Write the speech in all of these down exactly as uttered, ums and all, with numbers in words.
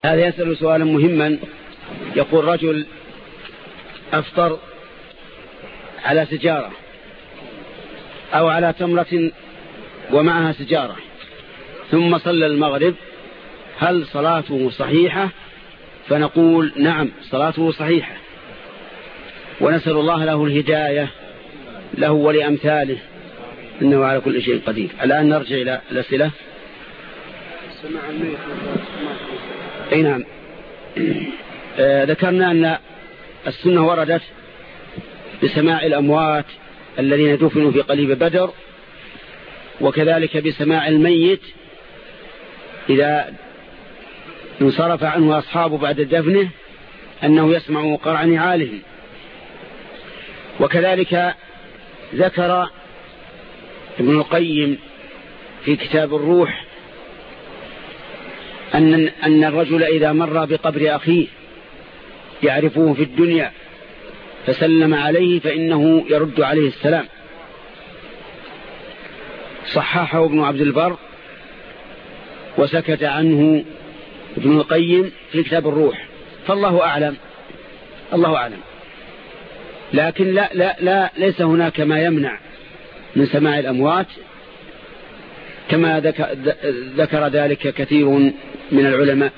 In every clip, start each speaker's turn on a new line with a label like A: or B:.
A: هذا يسأل سؤالا مهما. يقول رجل أفطر على سجارة أو على تمرة ومعها سجارة ثم صلى المغرب، هل صلاته صحيحة؟ فنقول نعم، صلاته صحيحة، ونسأل الله له الهداية له ولأمثاله، إنه على كل شيء قدير. الآن نرجع إلى الأسئلة. أي نعم. آه ذكرنا أن السنة وردت بسماع الأموات الذين دفنوا في قليب بدر، وكذلك بسماع الميت إذا انصرف عنه أصحابه بعد دفنه أنه يسمع قرع نعالهم. وكذلك ذكر ابن القيم في كتاب الروح أن أن الرجل إذا مر بقبر أخيه يعرفه في الدنيا فسلم عليه فإنه يرد عليه السلام. صححه ابن عبد البر وسكت عنه ابن القيم في كتاب الروح، فالله أعلم، الله أعلم. لكن لا لا لا ليس هناك ما يمنع من سماع الأموات كما ذكر ذلك كثير من العلماء.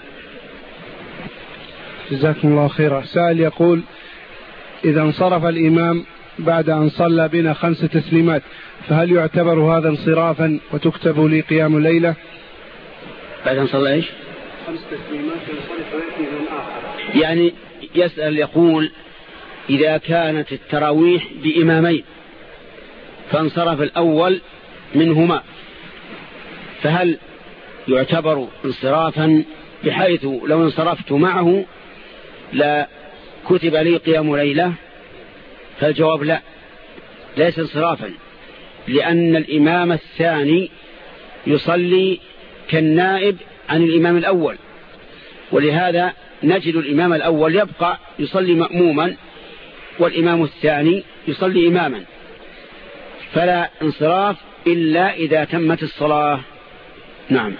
B: جزاكم الله خيرا. سائل يقول: إذا انصرف الإمام بعد أن صلى بنا خمس تسليمات فهل يعتبر هذا انصرافا وتكتب لي قيام ليلة؟
A: بعد أن صلى إيش؟
B: خمس تسليمات ينصرف ويأتي من آخر.
A: يعني يسأل يقول: إذا كانت التراويح بإمامين فانصرف الأول منهما فهل يعتبر انصرافا بحيث لو انصرفت معه لا كتب لي قيام ليلة؟ فالجواب لا، ليس انصرافا، لأن الإمام الثاني يصلي كالنائب عن الإمام الأول، ولهذا نجد الإمام الأول يبقى يصلي مأموما والإمام الثاني يصلي إماما، فلا انصراف إلا إذا تمت الصلاة. نعم.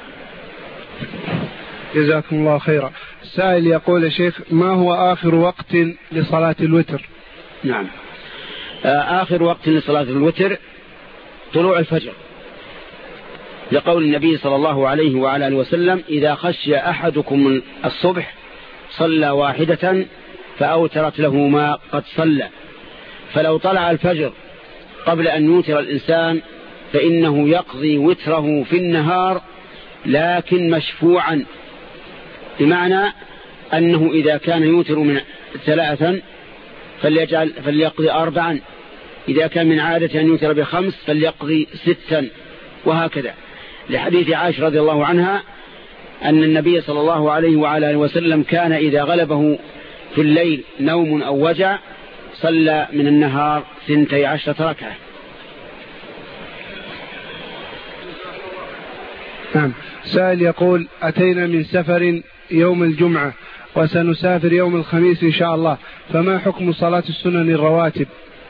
B: جزاكم الله خيرا. السائل يقول: يا شيخ، ما هو آخر وقت لصلاة الوتر؟
A: نعم، آخر وقت لصلاة الوتر طلوع الفجر، لقول النبي صلى الله عليه وعلى آله وسلم: إذا خشي أحدكم الصبح صلى واحدة فأوترت له ما قد صلى. فلو طلع الفجر قبل أن يوتر الإنسان فإنه يقضي وتره في النهار لكن مشفوعا، بمعنى أنه إذا كان يوتر من ثلاثا فليجعل فليقضي أربعا، إذا كان من عادة أن يوتر بخمس فليقضي ستا، وهكذا، لحديث عائشة رضي الله عنها أن النبي صلى الله عليه وعلى آله وسلم كان إذا غلبه في الليل نوم أو وجع صلى من النهار ثنتي عشرة ركعة.
B: نعم. سائل يقول: أتينا من سفر يوم الجمعة وسنسافر يوم الخميس إن شاء الله، فما حكم صلاة السنن الرواتب؟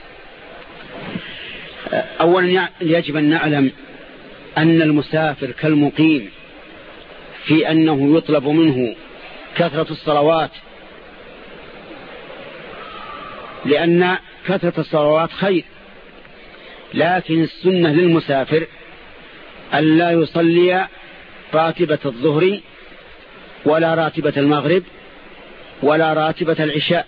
A: أولا يجب أن نعلم أن المسافر كالمقيم في أنه يطلب منه كثرة الصلوات، لأن كثرة الصلوات خير، لكن السنة للمسافر ألا يصلي راتبة الظهر ولا راتبة المغرب ولا راتبة العشاء،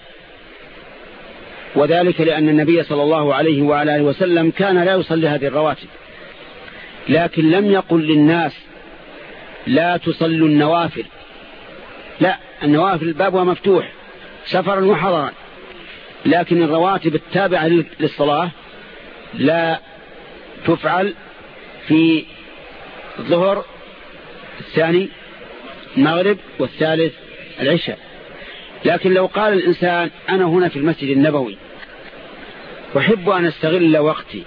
A: وذلك لأن النبي صلى الله عليه وعلى آله وسلم كان لا يصلي هذه الرواتب، لكن لم يقل للناس لا تصلوا النوافل، لا، النوافل بابها مفتوح سفرا وحضرا، لكن الرواتب التابعة للصلاة لا تفعل في الظهر، الثاني المغرب، والثالث العشاء. لكن لو قال الإنسان: أنا هنا في المسجد النبوي أحب أن أستغل وقتي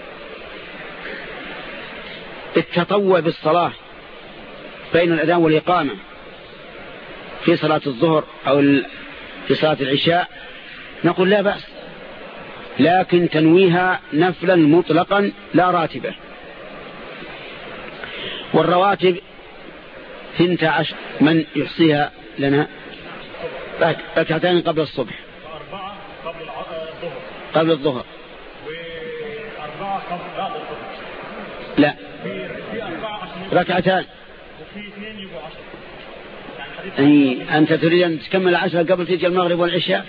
A: التطوع بالصلاة بين الأذان والإقامة في صلاة الظهر أو في صلاة العشاء، نقول لا بأس، لكن تنويها نفلا مطلقا لا راتبة. والرواتب ثنتا عشر من يحصيها لنا ركعتان قبل الصبح،
C: أربعة قبل الظهر
A: قبل الظهر،
C: وأربعة قبل بعد الظهر.
A: لا،
C: في في أربعة عشان
A: ركعتان،
C: وفي اثنين يبقوا عشر.
A: يعني أنت تريد أن تكمل عشرة قبل تيجي المغرب والعشاء؟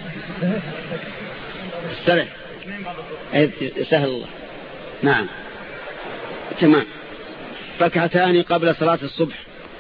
A: استرح.
C: اثنين بعد الظهر.
A: سهل الله. نعم تمام. ركعتان قبل صلاة الصبح،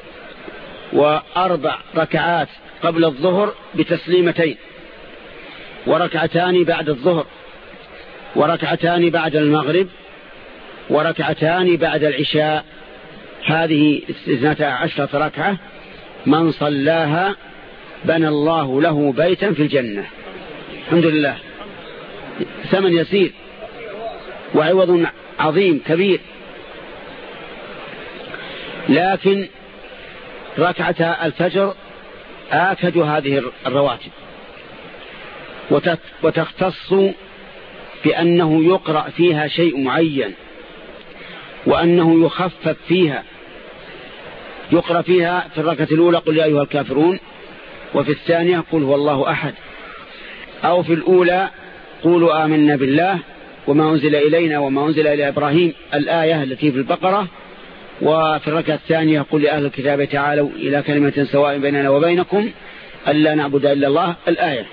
A: وأربع ركعات قبل الظهر بتسليمتين، وركعتان بعد الظهر، وركعتان بعد المغرب، وركعتان بعد العشاء. هذه اثنتا عشرة ركعة من صلاها بنى الله له بيتا في الجنة. الحمد لله، ثمن يسير وعوض عظيم كبير. لكن ركعة الفجر آكد هذه الرواتب، وتختص بأنه يقرأ فيها شيء معين، وأنه يخفف فيها. يقرأ فيها في الركعة الأولى قل يا أيها الكافرون، وفي الثانية قل هو الله أحد، أو في الأولى قولوا آمنا بالله وما أنزل إلينا وما أنزل إلى إبراهيم، الآية التي في البقرة. وفي الركعة الثانية قل يا أهل الكتاب تعالوا إلى كلمة سواء بيننا وبينكم ألا نعبد إلا الله، الآية.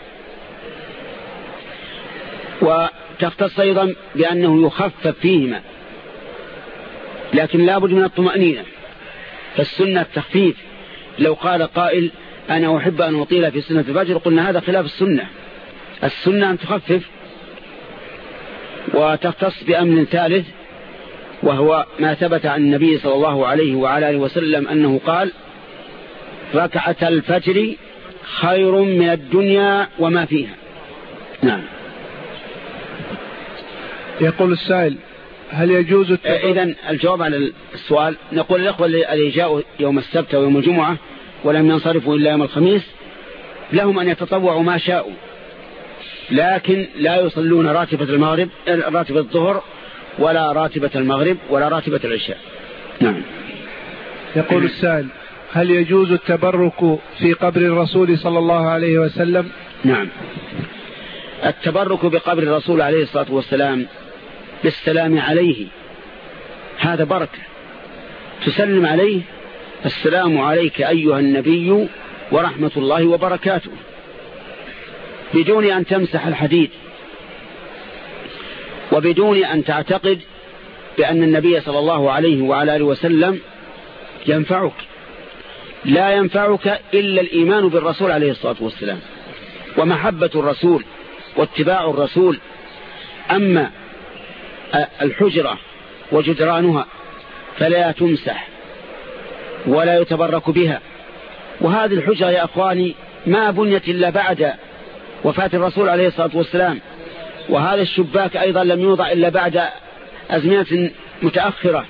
A: وتختص أيضا بأنه يخفف فيهما، لكن لا بد من الطمأنينة، فالسنة التخفيف. لو قال قائل أنا أحب أن أطيل في سنة الفجر، قلنا هذا خلاف السنة. السنة أن تخفف. وتختص بأمر ثالث، وهو ما ثبت عن النبي صلى الله عليه وعلى آله وسلم أنه قال ركعة الفجر خير من الدنيا وما فيها. نعم.
B: يقول السائل هل يجوز
A: إذن الجواب على السؤال، نقول الأخوة الذين جاءوا يوم السبت ويوم الجمعة ولم ينصرفوا إلا يوم الخميس لهم أن يتطوعوا ما شاءوا، لكن لا يصلون راتبة المغرب راتبة الظهر ولا راتبة المغرب ولا راتبة العشاء. نعم.
B: يقول السائل هل يجوز التبرك في قبر الرسول صلى الله عليه وسلم؟
A: نعم. التبرك بقبر الرسول عليه الصلاة والسلام بالسلام عليه هذا بركة، تسلم عليه السلام عليك أيها النبي ورحمة الله وبركاته، بدون أن تمسح الحديد، وبدون أن تعتقد بأن النبي صلى الله عليه وعلى آله وسلم ينفعك. لا ينفعك إلا الإيمان بالرسول عليه الصلاة والسلام ومحبة الرسول واتباع الرسول. أما الحجرة وجدرانها فلا تمسح ولا يتبرك بها. وهذه الحجرة يا أخواني ما بنيت إلا بعد وفاة الرسول عليه الصلاة والسلام، وهذا الشباك أيضا لم يوضع إلا بعد أزمنة متأخرة.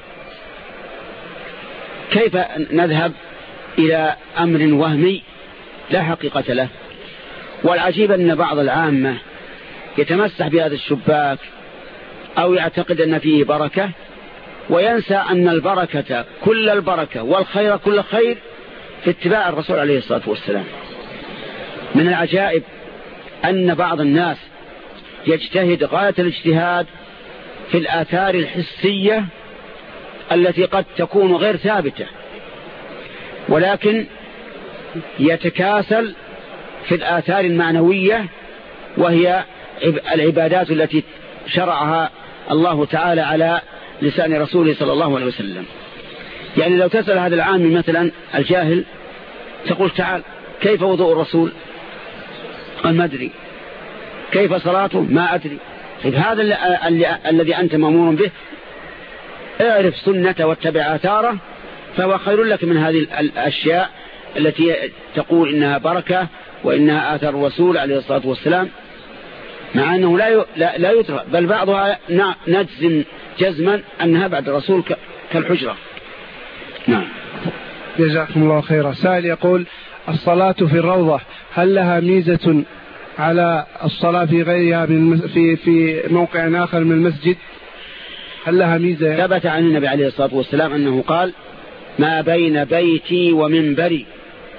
A: كيف نذهب إلى أمر وهمي لا حقيقة له؟ والعجيب أن بعض العامة يتمسح بهذا الشباك أو يعتقد أن فيه بركة، وينسى أن البركة كل البركة والخير كل خير في اتباع الرسول عليه الصلاة والسلام. من العجائب أن بعض الناس يجتهد غاية الاجتهاد في الآثار الحسية التي قد تكون غير ثابتة، ولكن يتكاسل في الآثار المعنوية وهي العبادات التي شرعها الله تعالى على لسان رسوله صلى الله عليه وسلم. يعني لو تسأل هذا العام مثلا الجاهل تقول تعال كيف وضوء الرسول؟ قال ما أدري. كيف صلاته؟ ما أدري. طيب هذا الذي أنت مأمور به اعرف سنته واتبع آثاره، فهو خير لك من هذه الأشياء التي تقول إنها بركة وإنها آثار الرسول عليه الصلاة والسلام، مع أنه لا لا يترى، بل بعضها نجزم جزما أنها بعد الرسول كالحجرة. نعم.
B: جزاكم الله خيرا. سائل يقول الصلاة في الروضة هل لها ميزة على الصلاة في غيرها من في في موقع آخر من المسجد؟ هل لها ميزة؟
A: ثبت عن النبي عليه الصلاة والسلام أنه قال ما بين بيتي ومنبري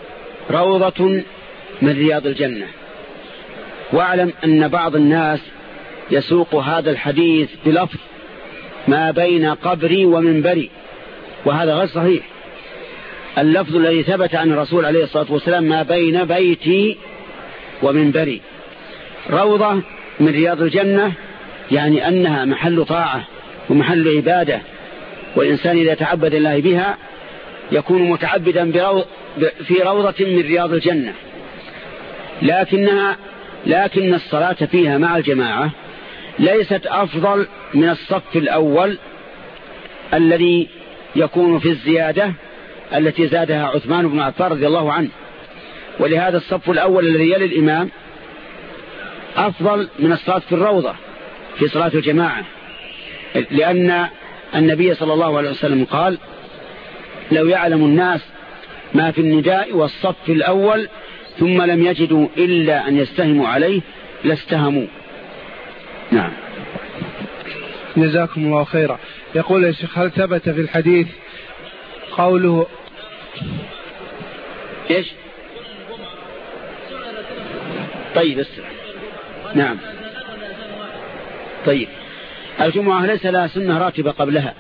A: روضة من رياض الجنة. واعلم أن بعض الناس يسوق هذا الحديث بلفظ ما بين قبري ومنبري، وهذا غير صحيح. اللفظ الذي ثبت عن الرسول عليه الصلاة والسلام ما بين بيتي ومنبري. روضة من رياض الجنة يعني أنها محل طاعة ومحل عبادة، والإنسان إذا تعبد الله بها يكون متعبدا في روضة من رياض الجنة. لكنها لكن الصلاة فيها مع الجماعة ليست أفضل من الصف الأول الذي يكون في الزيادة التي زادها عثمان بن عفان رضي الله عنه. ولهذا الصف الأول الذي يلي الإمام أفضل من الصلاة في الروضة في صلاة الجماعة، لأن النبي صلى الله عليه وسلم قال: لو يعلم الناس ما في النداء والصف الأول ثم لم يجدوا إلا أن يستهموا عليه لاستهموا. نعم.
B: جزاكم الله خيرا. يقول يا شيخ: هل ثبت في الحديث قوله
A: إيش؟ طيب اسرع. نعم. طيب، الجمعة ليس لها سنة راتبة قبلها،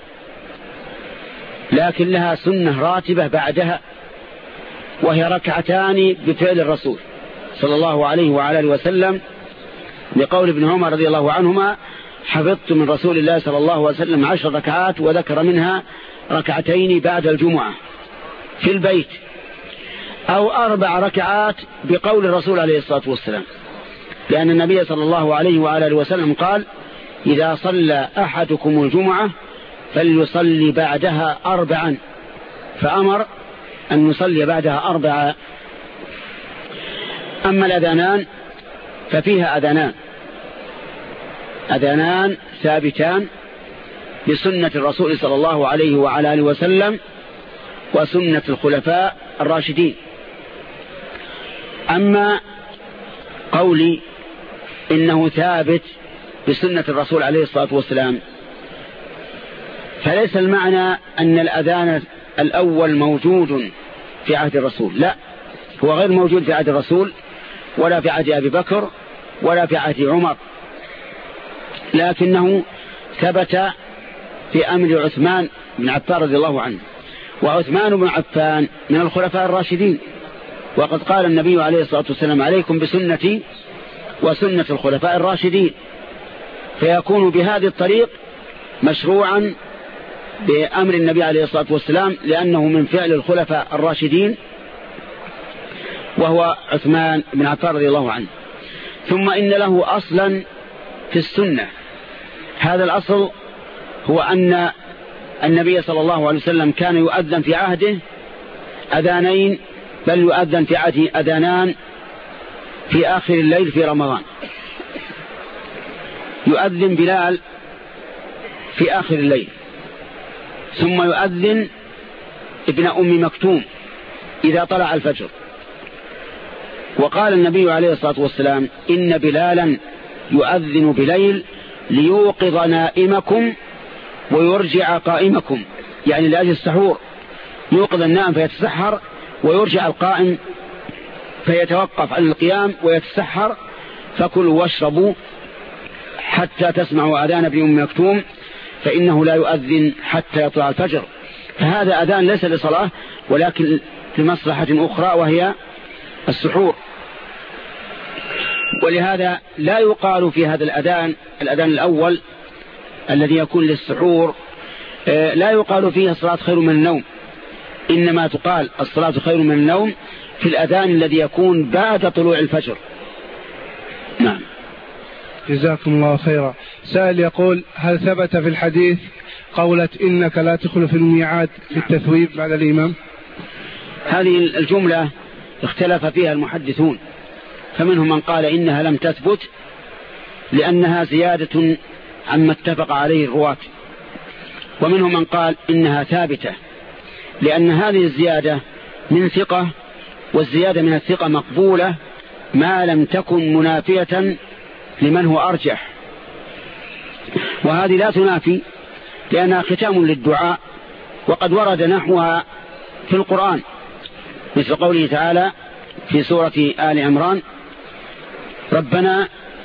A: لكن لها سنة راتبة بعدها، وهي ركعتان بفعل الرسول صلى الله عليه وعلى آله وسلم، لقول ابن عمر رضي الله عنهما: حفظت من رسول الله صلى الله عليه وسلم عشر ركعات، وذكر منها ركعتين بعد الجمعة في البيت، أو أربع ركعات بقول الرسول عليه الصلاة والسلام، لأن النبي صلى الله عليه وعلى آله وسلم قال: إذا صلى أحدكم الجمعة فليصلي بعدها أربعا، فأمر أن نصلي بعدها أربعة. أما الأذانان ففيها أذانان أذانان ثابتان بسنة الرسول صلى الله عليه وعلى آله وسلم وسنة الخلفاء الراشدين. أما قولي إنه ثابت بسنة الرسول عليه الصلاة والسلام فليس المعنى أن الأذان الأول موجود في عهد الرسول، لا، هو غير موجود في عهد الرسول ولا في عهد أبي بكر ولا في عهد عمر، لكنه ثبت في أمر عثمان بن عفان رضي الله عنه. وعثمان بن عفان من الخلفاء الراشدين، وقد قال النبي عليه الصلاة والسلام: عليكم بسنتي وسنة الخلفاء الراشدين. فيكون بهذه الطريق مشروعا بأمر النبي عليه الصلاة والسلام، لأنه من فعل الخلفاء الراشدين وهو عثمان بن عفان رضي الله عنه. ثم إن له أصلا في السنة، هذا الأصل هو أن النبي صلى الله عليه وسلم كان يؤذن في عهده أذانين، بل يؤذن في عهده أذانان في آخر الليل في رمضان. يؤذن بلال في آخر الليل، ثم يؤذن ابن أم مكتوم إذا طلع الفجر. وقال النبي عليه الصلاة والسلام: إن بلالا يؤذن بليل ليوقظ نائمكم ويرجع قائمكم، يعني لأجل السحور، يوقظ النائم فيتسحر ويرجع القائم فيتوقف عن القيام ويتسحر. فكلوا واشربوا حتى تسمعوا أذان ابن أم مكتوم فإنه لا يؤذن حتى يطلع الفجر. فهذا أذان ليس لصلاة ولكن لمصلحة أخرى وهي السحور. ولهذا لا يقال في هذا الأذان الأذان الأول الذي يكون للسحور لا يقال فيه الصلاة خير من النوم، إنما تقال الصلاة خير من النوم في الأذان الذي يكون بعد طلوع الفجر. نعم.
B: جزاكم الله خيرا. سائل يقول: هل ثبت في الحديث قولة إنك لا تخلف الميعاد في التثويب بعد الإمام؟
A: هذه الجملة اختلف فيها المحدثون، فمنهم من قال إنها لم تثبت لأنها زيادة عما اتفق عليه الرواة، ومنهم من قال إنها ثابتة لأن هذه الزيادة من ثقة، والزيادة من الثقة مقبولة ما لم تكن منافية لمن هو أرجح، وهذه لا تنافي لأنها ختام للدعاء، وقد ورد نحوها في القرآن مثل قوله تعالى: في سورة آل عمران: ربنا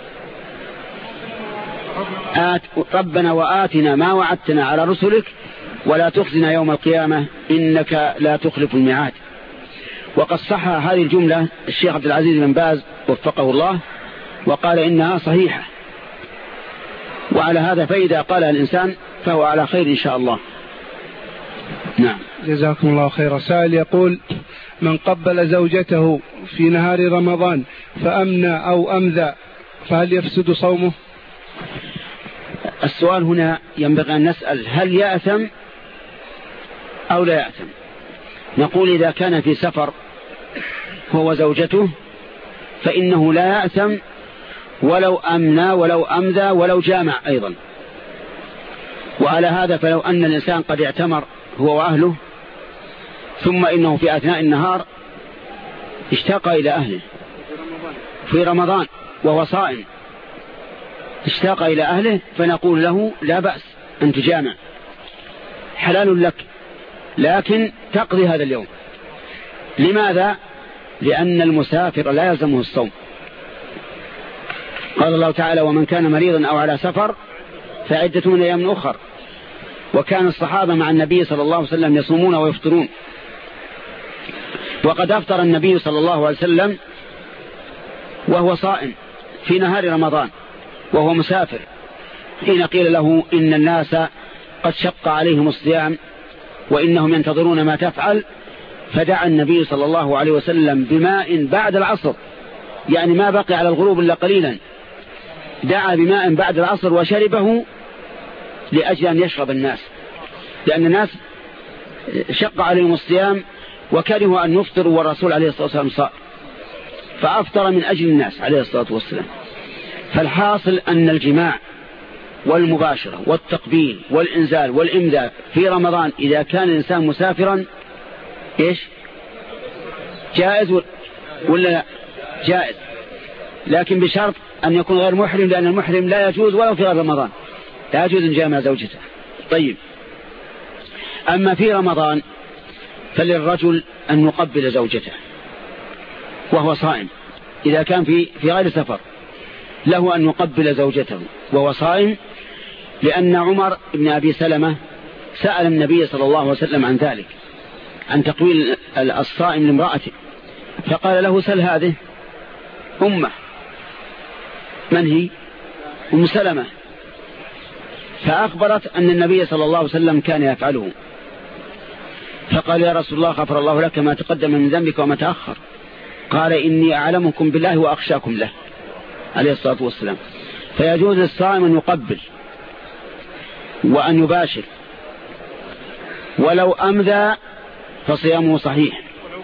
A: آت ربنا وآتنا ما وعدتنا على رسلك ولا تخزنا يوم القيامة إنك لا تخلف الميعاد. وقد صح هذه الجملة الشيخ عبد العزيز بن باز وفقه الله وقال إنها صحيحة، وعلى هذا فإذا قالها الإنسان فهو على خير إن شاء الله. نعم.
B: جزاكم الله خيرا. سائل يقول: من قبل زوجته في نهار رمضان فأمنى أو أمذى فهل يفسد صومه؟
A: السؤال هنا ينبغي أن نسأل: هل يأثم أو لا يأثم؟ نقول إذا كان في سفر هو زوجته فإنه لا يأثم ولو أمنى ولو أمذى ولو جامع أيضا. وعلى هذا فلو أن الإنسان قد اعتمر هو وأهله ثم إنه في أثناء النهار اشتاق إلى أهله في رمضان وهو صائم، اشتاق إلى أهله، فنقول له لا بأس أن تجامع، حلال لك، لكن تقضي هذا اليوم. لماذا؟ لأن المسافر لا يلزمه الصوم. قال الله تعالى: ومن كان مريضا أو على سفر فعدة من أيام أخر. وكان الصحابة مع النبي صلى الله عليه وسلم يصومون ويفطرون، وقد أفطر النبي صلى الله عليه وسلم وهو صائم في نهار رمضان وهو مسافر، حين قيل له إن الناس قد شق عليهم الصيام وإنهم ينتظرون ما تفعل، فدعا النبي صلى الله عليه وسلم بماء بعد العصر، يعني ما بقي على الغروب إلا قليلا، دعا بماء بعد العصر وشربه لأجل أن يشرب الناس، لأن الناس شق عليهم الصيام وكرهوا أن يفطروا والرسول عليه الصلاة والسلام صائم، فأفطر من أجل الناس عليه الصلاة والسلام. فالحاصل أن الجماع والمباشرة والتقبيل والإنزال والإمداد في رمضان إذا كان الإنسان مسافرا إيش جائز ولا لا؟ جائز، لكن بشرط أن يكون غير محرم، لأن المحرم لا يجوز ولو في غير رمضان، لا يجوز أن جامع زوجته. طيب، أما في رمضان فللرجل أن يقبل زوجته وهو صائم، إذا كان في في غير سفر له أن يقبل زوجته وهو صائم، لأن عمر بن أبي سلمة سأل النبي صلى الله عليه وسلم عن ذلك، عن تقبيل الصائم لامرأته، فقال له: سل هذه أمه. من هي؟ أم سلمة. فأخبرت أن النبي صلى الله عليه وسلم كان يفعله، فقال: يا رسول الله غفر الله لك ما تقدم من ذنبك وما تأخر. قال: إني أعلمكم بالله وأخشاكم له عليه الصلاة والسلام. فيجوز للصائم أن يقبل وأن يباشر، ولو أمذى فصيامه صحيح.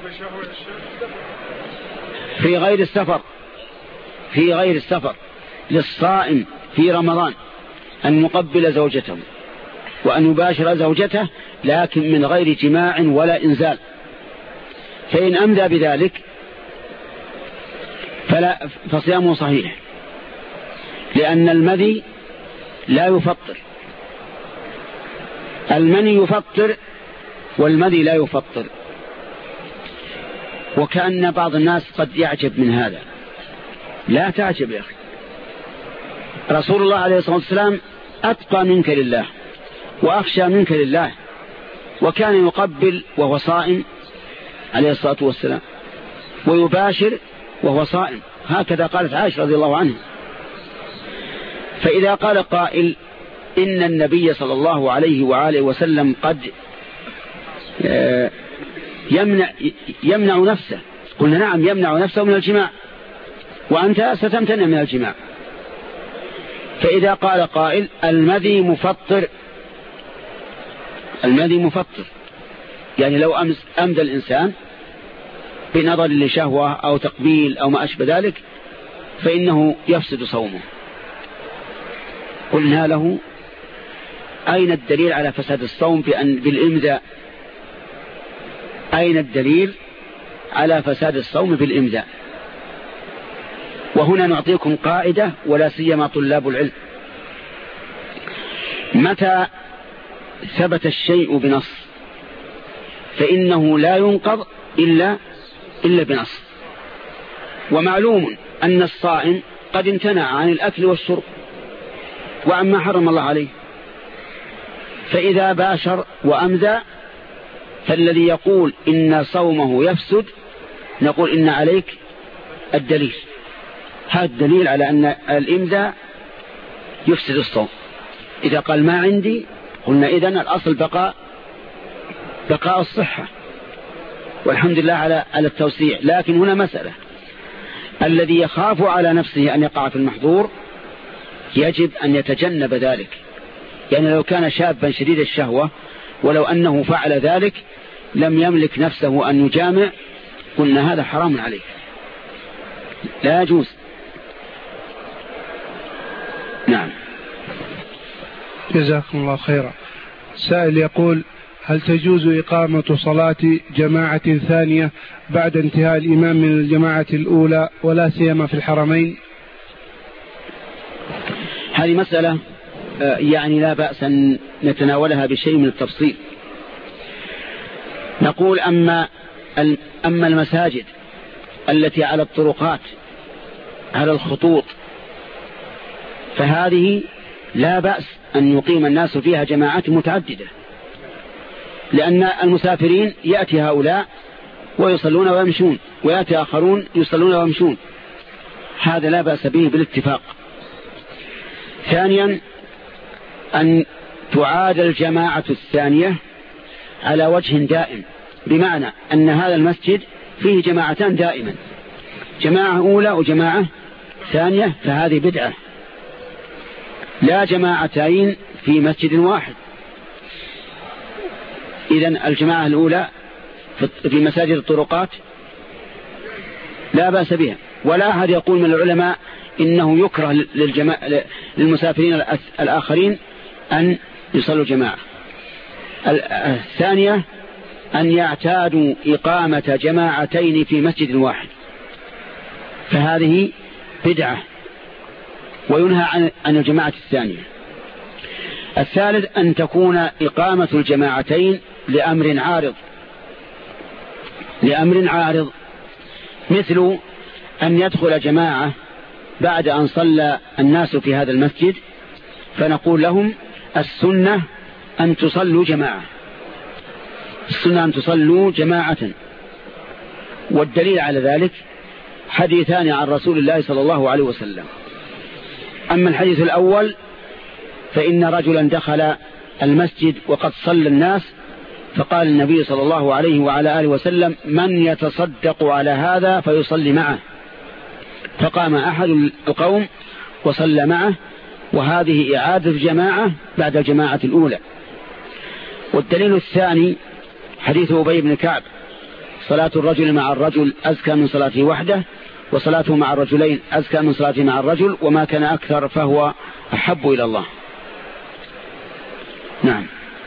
A: في غير السفر في غير السفر للصائم في رمضان أن يقبل زوجته وأن يباشر زوجته، لكن من غير جماع ولا إنزال. فإن أمذى بذلك فلا فصيامه صحيح، لأن المذي لا يفطر، المني يفطر والمذي لا يفطر. وكأن بعض الناس قد يعجب من هذا. لا تعجب يا أخي، رسول الله عليه الصلاة والسلام أتقى منك لله وأخشى منك لله، وكان يقبل وهو صائم عليه الصلاة والسلام ويباشر وهو صائم، هكذا قالت عائشة رضي الله عنها. فإذا قال قائل إن النبي صلى الله عليه وآله وسلم قد يمنع, يمنع نفسه، قلنا نعم يمنع نفسه من الجماع، وأنت ستمتنع من الجماع. فإذا قال قائل المذي مفطر، المذي مفطر يعني لو أمدى الإنسان بنظر لشهوة أو تقبيل أو ما أشبه ذلك فإنه يفسد صومه. قلنا له أين الدليل على فساد الصوم بأن بالإمداء؟ أين الدليل على فساد الصوم بالإمداء؟ وهنا نعطيكم قاعدة ولا سيما طلاب العلم: متى ثبت الشيء بنص فإنه لا ينقض إلا إلا بنص. ومعلوم أن الصائم قد امتنع عن الأكل والشرب وعما حرم الله عليه، فإذا باشر وأمذى فالذي يقول إن صومه يفسد نقول إن عليك الدليل، هذا الدليل على أن الإمذى يفسد الصوم. إذا قال ما عندي قلنا إذن الأصل بقاء بقاء الصحة، والحمد لله على على التوسيع. لكن هنا مسألة، الذي يخاف على نفسه أن يقع في المحظور يجب أن يتجنب ذلك، يعني لو كان شابا شديد الشهوة ولو أنه فعل ذلك لم يملك نفسه أن يجامع قلنا هذا حرام عليه لا يجوز. نعم.
B: جزاكم الله خيرا. سائل يقول: هل تجوز إقامة صلاة جماعة ثانية بعد انتهاء الإمام من الجماعة الأولى ولا سيما في الحرمين؟
A: هذه مسألة يعني لا بأس أن نتناولها بشيء من التفصيل. نقول أما أما المساجد التي على الطرقات على الخطوط فهذه لا بأس أن يقيم الناس فيها جماعات متعددة، لأن المسافرين يأتي هؤلاء ويصلون ويمشون ويأتي آخرون يصلون ويمشون، هذا لا بأس به بالاتفاق. ثانيا أن تعاد الجماعة الثانية على وجه دائم، بمعنى أن هذا المسجد فيه جماعتان دائما، جماعة أولى وجماعة ثانية، فهذه بدعة. لا جماعتين في مسجد واحد. إذن الجماعة الأولى في مساجد الطرقات لا بأس بها، ولا أحد يقول من العلماء إنه يكره للجماعة للمسافرين الآخرين أن يصلوا جماعة. الثانية أن يعتادوا إقامة جماعتين في مسجد واحد، فهذه بدعة وينهى عن الجماعة الثانية. الثالث أن تكون إقامة الجماعتين لأمر عارض لأمر عارض مثل أن يدخل جماعة بعد أن صلى الناس في هذا المسجد فنقول لهم السنة أن تصلوا جماعة السنة أن تصلوا جماعة والدليل على ذلك حديثان عن رسول الله صلى الله عليه وسلم. أما الحديث الأول فإن رجلا دخل المسجد وقد صلى الناس فقال النبي صلى الله عليه وعلى آله وسلم: من يتصدق على هذا فيصلي معه، فقام أحد القوم وصلى معه، وهذه إعادة جماعة بعد الجماعة الأولى. والدليل الثاني حديث أبي بن كعب: صلاة الرجل مع الرجل أزكى من صلاته وحده، وصلاته مع الرجلين أزكى من صلاته مع الرجل، وما كان أكثر فهو أحب إلى الله. نعم.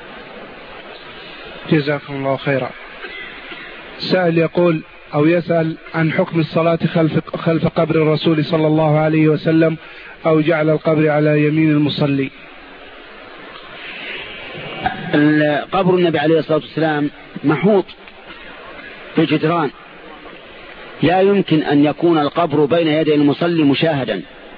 B: جزاكم الله خيرا. سائل يقول أو يسأل عن حكم الصلاة خلف, خلف قبر الرسول صلى الله عليه وسلم أو جعل القبر على يمين المصلي.
A: قبر النبي عليه الصلاة والسلام محوط بجدران، لا يمكن أن يكون القبر بين يدي المصلي مشاهدا،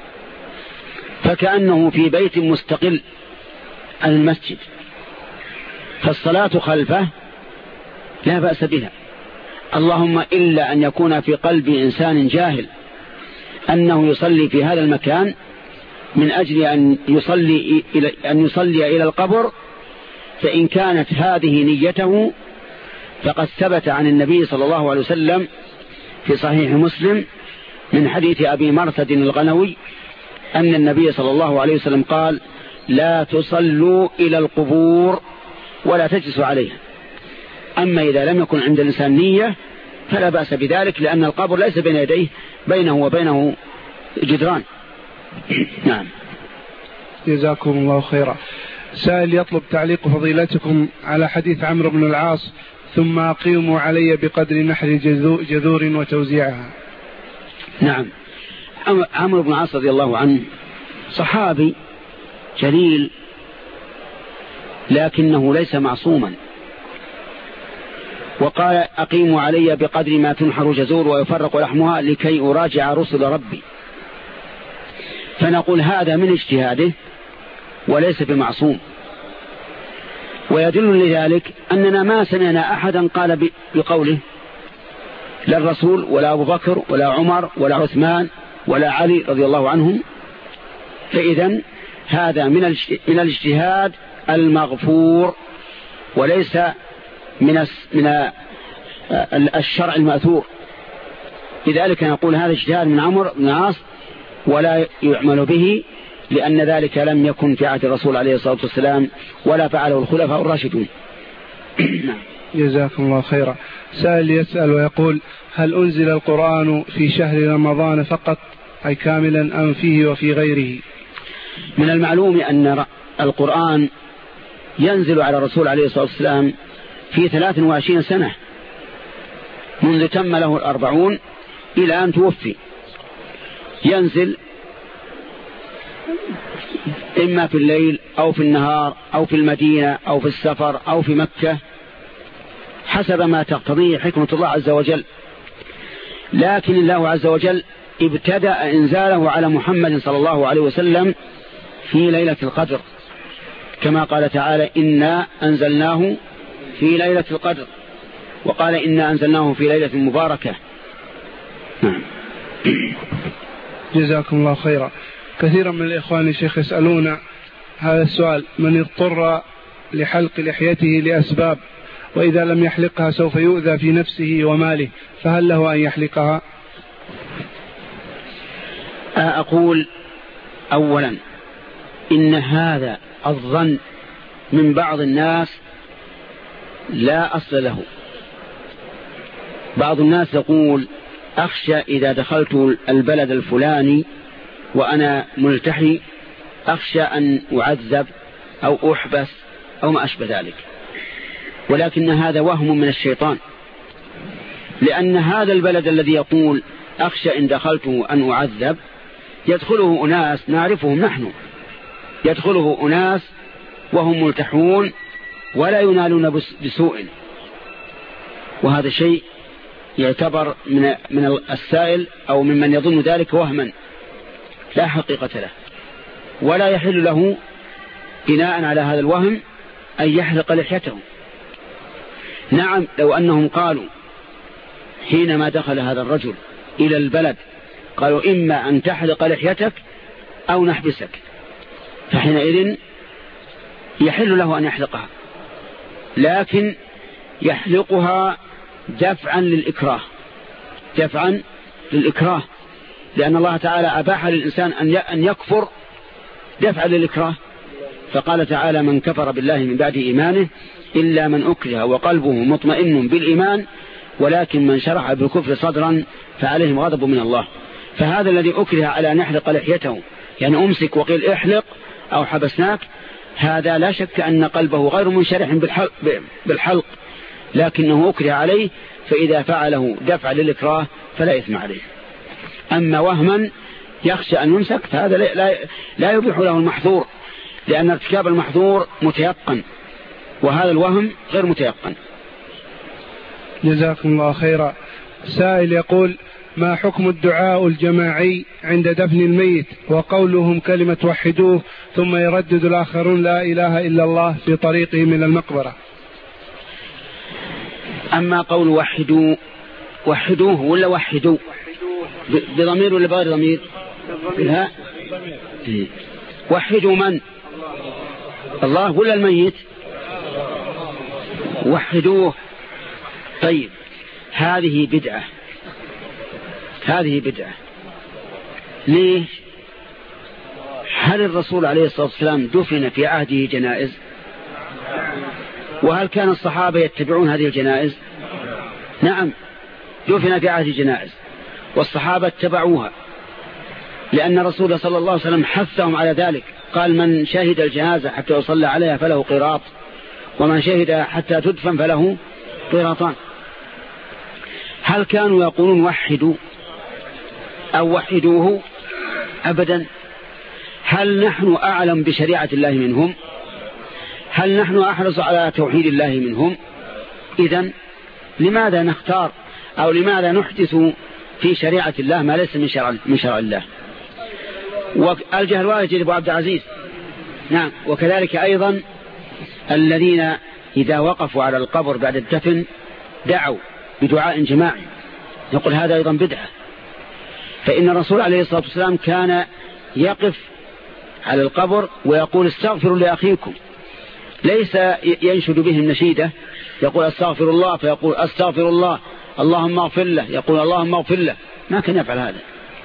A: فكأنه في بيت مستقل عن المسجد، فالصلاة خلفه لا بأس بها، اللهم إلا أن يكون في قلب إنسان جاهل أنه يصلي في هذا المكان من أجل أن يصلي إلى, أن يصلي إلى القبر، فإن كانت هذه نيته فقد ثبت عن النبي صلى الله عليه وسلم في صحيح مسلم من حديث أبي مرثد الغنوي أن النبي صلى الله عليه وسلم قال: لا تصلوا إلى القبور ولا تجلسوا عليها. أما إذا لم يكن عند الإنسان نية فلا بأس بذلك، لأن القبر ليس بين يديه بينه وبينه جدران. نعم.
B: جزاكم الله خيرا. سائل يطلب تعليق فضيلتكم على حديث عمرو بن العاص: ثم أقيموا علي بقدر نحر جذور وتوزيعها.
A: نعم. عمرو بن العاص رضي الله عنه صحابي جليل، لكنه ليس معصوما، وقال أقيموا علي بقدر ما تنحر جزور ويفرق لحمها لكي أراجع رسل ربي. فنقول هذا من اجتهاده وليس بمعصوم. ويدل لذلك أننا ما سمعنا أحدا قال بقوله، لا الرسول ولا أبو بكر ولا عمر ولا عثمان ولا علي رضي الله عنهم. فإذا هذا من الاجتهاد المغفور وليس من من الشرع المأثور. لذلك نقول هذا اجتهاد من عمرو بن العاص ولا يعمل به، لأن ذلك لم يكن في عهد الرسول عليه الصلاة والسلام ولا فعله الخلفاء الراشدون.
B: جزاكم الله خيرا. سائل يسأل ويقول: هل أنزل القرآن في شهر رمضان فقط أي كاملا أم فيه وفي غيره؟
A: من المعلوم أن القرآن ينزل على الرسول عليه الصلاة والسلام في ثلاث وعشرين سنة منذ تم له الأربعون إلى أن توفي. ينزل إما في الليل أو في النهار أو في المدينة أو في السفر أو في مكة حسب ما تقتضيه حكمة الله عز وجل. لكن الله عز وجل ابتدأ إنزاله على محمد صلى الله عليه وسلم في ليلة القدر، كما قال تعالى: إنا أنزلناه في ليلة القدر، وقال: إنا أنزلناه في ليلة مباركة.
B: جزاكم الله خيرا. كثيرا من الإخوان الشيخ يسألون هذا السؤال: من اضطر لحلق لحيته لأسباب وإذا لم يحلقها سوف يؤذى في نفسه وماله، فهل له أن يحلقها؟
A: أقول أولا إن هذا الظن من بعض الناس لا أصل له. بعض الناس يقول: أخشى إذا دخلت البلد الفلاني وأنا ملتحي أخشى أن أعذب أو أحبس أو ما أشبه ذلك. ولكن هذا وهم من الشيطان، لأن هذا البلد الذي يقول أخشى إن دخلته أن أعذب يدخله أناس نعرفهم نحن، يدخله أناس وهم ملتحون ولا ينالون بسوء، وهذا شيء يعتبر من من السائل أو ممن يظن ذلك وهما لا حقيقة له، ولا يحل له بناء على هذا الوهم أن يحلق لحيته. نعم، لو أنهم قالوا حينما دخل هذا الرجل إلى البلد قالوا: إما أن تحلق لحيتك أو نحبسك، فحينئذ يحل له أن يحلقها، لكن يحلقها دفعا للإكراه، دفعا للإكراه، لأن الله تعالى أباح للإنسان أن يكفر دفعا للإكراه. فقال تعالى: من كفر بالله من بعد إيمانه إلا من أكره وقلبه مطمئن بالإيمان ولكن من شرح بالكفر صدرا فعليهم غضب من الله. فهذا الذي أكره على أن يحلق لحيته، يعني أمسك وقيل احلق أو حبسناك، هذا لا شك أن قلبه غير منشرح بالحلق, بالحلق لكنه أكره عليه، فإذا فعله دفع للإكراه فلا إثم عليه. أما وهما يخشى أن يمسك فهذا لا, لا يبيح له المحظور، لأن ارتكاب المحظور متيقن وهذا الوهم غير متيقن.
B: جزاكم الله خيرا. سائل يقول: ما حكم الدعاء الجماعي عند دفن الميت وقولهم كلمة وحدوه ثم يردد الآخرون لا إله إلا الله في طريقه من المقبرة؟
A: أما قول وحدوه وحدوه ولا وحدوه بضمير ولا بغير ضمير؟ لا، وحدوا من؟ الله ولا الميت؟ وحدوه. طيب، هذه بدعة، هذه بدعة. ليش؟ هل الرسول عليه الصلاة والسلام دفن في عهده جنائز؟ وهل كان الصحابة يتبعون هذه الجنائز؟ نعم، دفن في عهد جنائز والصحابة اتبعوها، لأن الرسول صلى الله عليه وسلم حثهم على ذلك، قال: من شهد الجنازة حتى يصلى عليها فله قيراط، ومن شهد حتى تدفن فله قيراطان. هل كانوا يقولون وحدوا أو وحدوه؟ أبدا. هل نحن أعلم بشريعة الله منهم؟ هل نحن أحرص على توحيد الله منهم؟ إذن لماذا نختار أو لماذا نحدث في شريعة الله ما ليس من شرع, من شرع الله؟ والجهل واجد أبو عبد العزيز. نعم. وكذلك أيضا الذين إذا وقفوا على القبر بعد الدفن دعوا بدعاء جماعي، يقول هذا أيضا بدعة. فإن الرسول عليه الصلاة والسلام كان يقف على القبر ويقول استغفروا لأخيكم، ليس ينشد بهم نشيدة يقول استغفر الله فيقول استغفر الله اللهم اغفر له يقول اللهم اغفر له، ما كان يفعل هذا.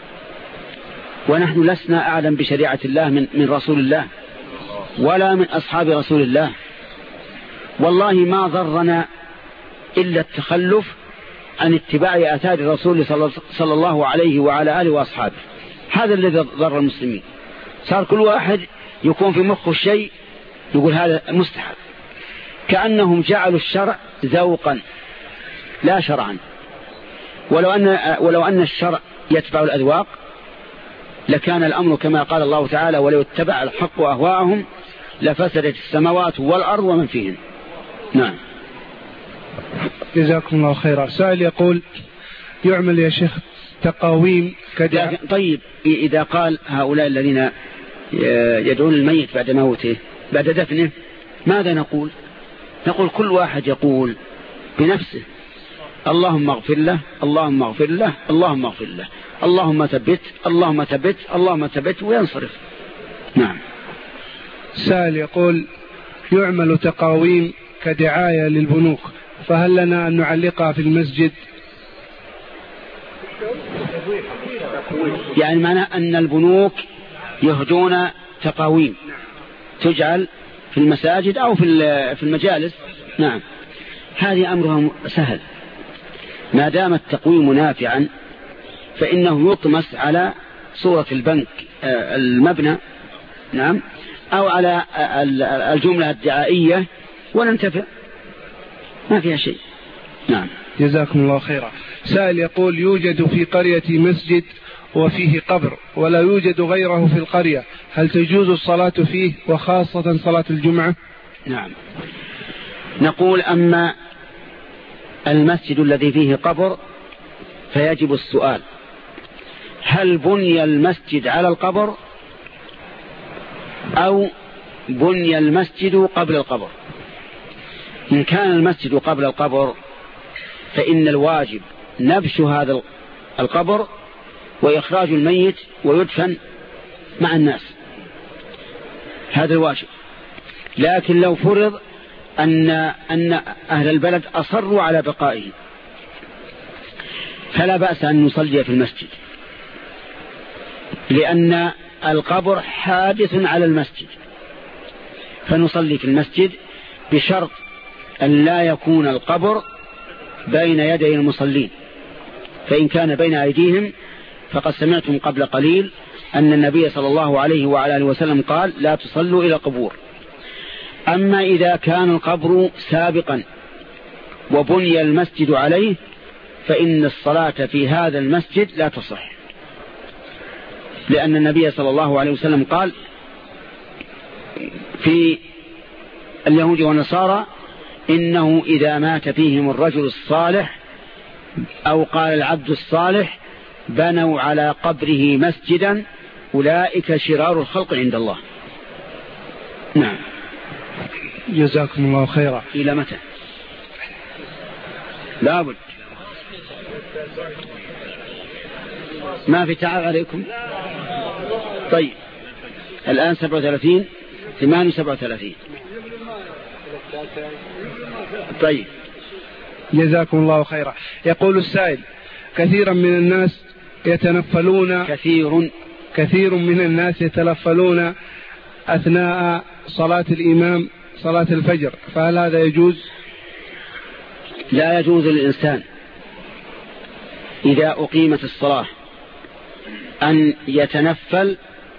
A: ونحن لسنا أعلم بشريعة الله من, من رسول الله ولا من أصحاب رسول الله. والله ما ضرنا إلا التخلف عن اتباع آثار الرسول صلى الله عليه وعلى آله وأصحابه، هذا الذي ضر المسلمين. صار كل واحد يكون في مخه الشيء يقول هذا مستحب، كأنهم جعلوا الشرع ذوقا لا شرعا. ولو أن, ولو أن الشرع يتبع الأذواق لكان الأمر كما قال الله تعالى ولو اتبع الحق أهواءهم لفسدت السماوات والأرض ومن فيهن. نعم.
B: جزاكم الله خيرا. سائل يقول يعمل يا شيخ تقاويم كدعاء.
A: طيب إذا قال هؤلاء الذين يدعون الميت بعد موته بعد دفنه ماذا نقول؟ نقول كل واحد يقول بنفسه اللهم اغفر له اللهم اغفر له اللهم اغفر له اللهم ثبت اللهم ثبت اللهم ثبت وينصرف. نعم.
B: سائل يقول يعمل تقاويم كدعاية للبنوك، فهل لنا أن نعلقها في المسجد؟
A: يعني معنى أن البنوك يهدون تقاويم تجعل في المساجد أو في المجالس. نعم. هذه أمرها سهل، ما دام التقويم نافعا فإنه يطمس على صورة البنك المبنى، نعم، أو على الجملة الدعائية وننتفع، ما فيها شيء. نعم.
B: جزاكم الله خيرا. سائل يقول يوجد في قرية مسجد وفيه قبر ولا يوجد غيره في القرية، هل تجوز الصلاة فيه وخاصة صلاة الجمعة؟
A: نعم. نقول أما المسجد الذي فيه قبر فيجب السؤال هل بني المسجد على القبر أو بني المسجد قبل القبر؟ إن كان المسجد قبل القبر فإن الواجب نبش هذا القبر وإخراج الميت ويدفن مع الناس، هذا الواجب. لكن لو فرض أن, أن أهل البلد أصروا على بقائه فلا بأس أن نصلي في المسجد، لأن القبر حادث على المسجد، فنصلي في المسجد بشرط أن لا يكون القبر بين يدي المصلين، فإن كان بين أيديهم فقد سمعتم قبل قليل أن النبي صلى الله عليه وعلى آله وسلم قال لا تصلوا إلى القبور. أما إذا كان القبر سابقا وبني المسجد عليه فإن الصلاة في هذا المسجد لا تصح، لأن النبي صلى الله عليه وسلم قال في اليهود والنصارى إنه إذا مات فيهم الرجل الصالح أو قال العبد الصالح بنوا على قبره مسجدا أولئك شرار الخلق عند الله. نعم.
B: جزاكم الله خيرا.
A: إلى متى؟ لابد ما في تعب عليكم. طيب الآن سبعة وثلاثين ثمانية سبعة وثلاثين. طيب
B: جزاكم الله خيرا. يقول السائل كثيرا من الناس يتنفلون
A: كثير
B: كثير من الناس يتنفلون أثناء صلاة الإمام صلاة الفجر، فهل هذا يجوز؟
A: لا يجوز للإنسان إذا أقيمت الصلاة أن يتنفل،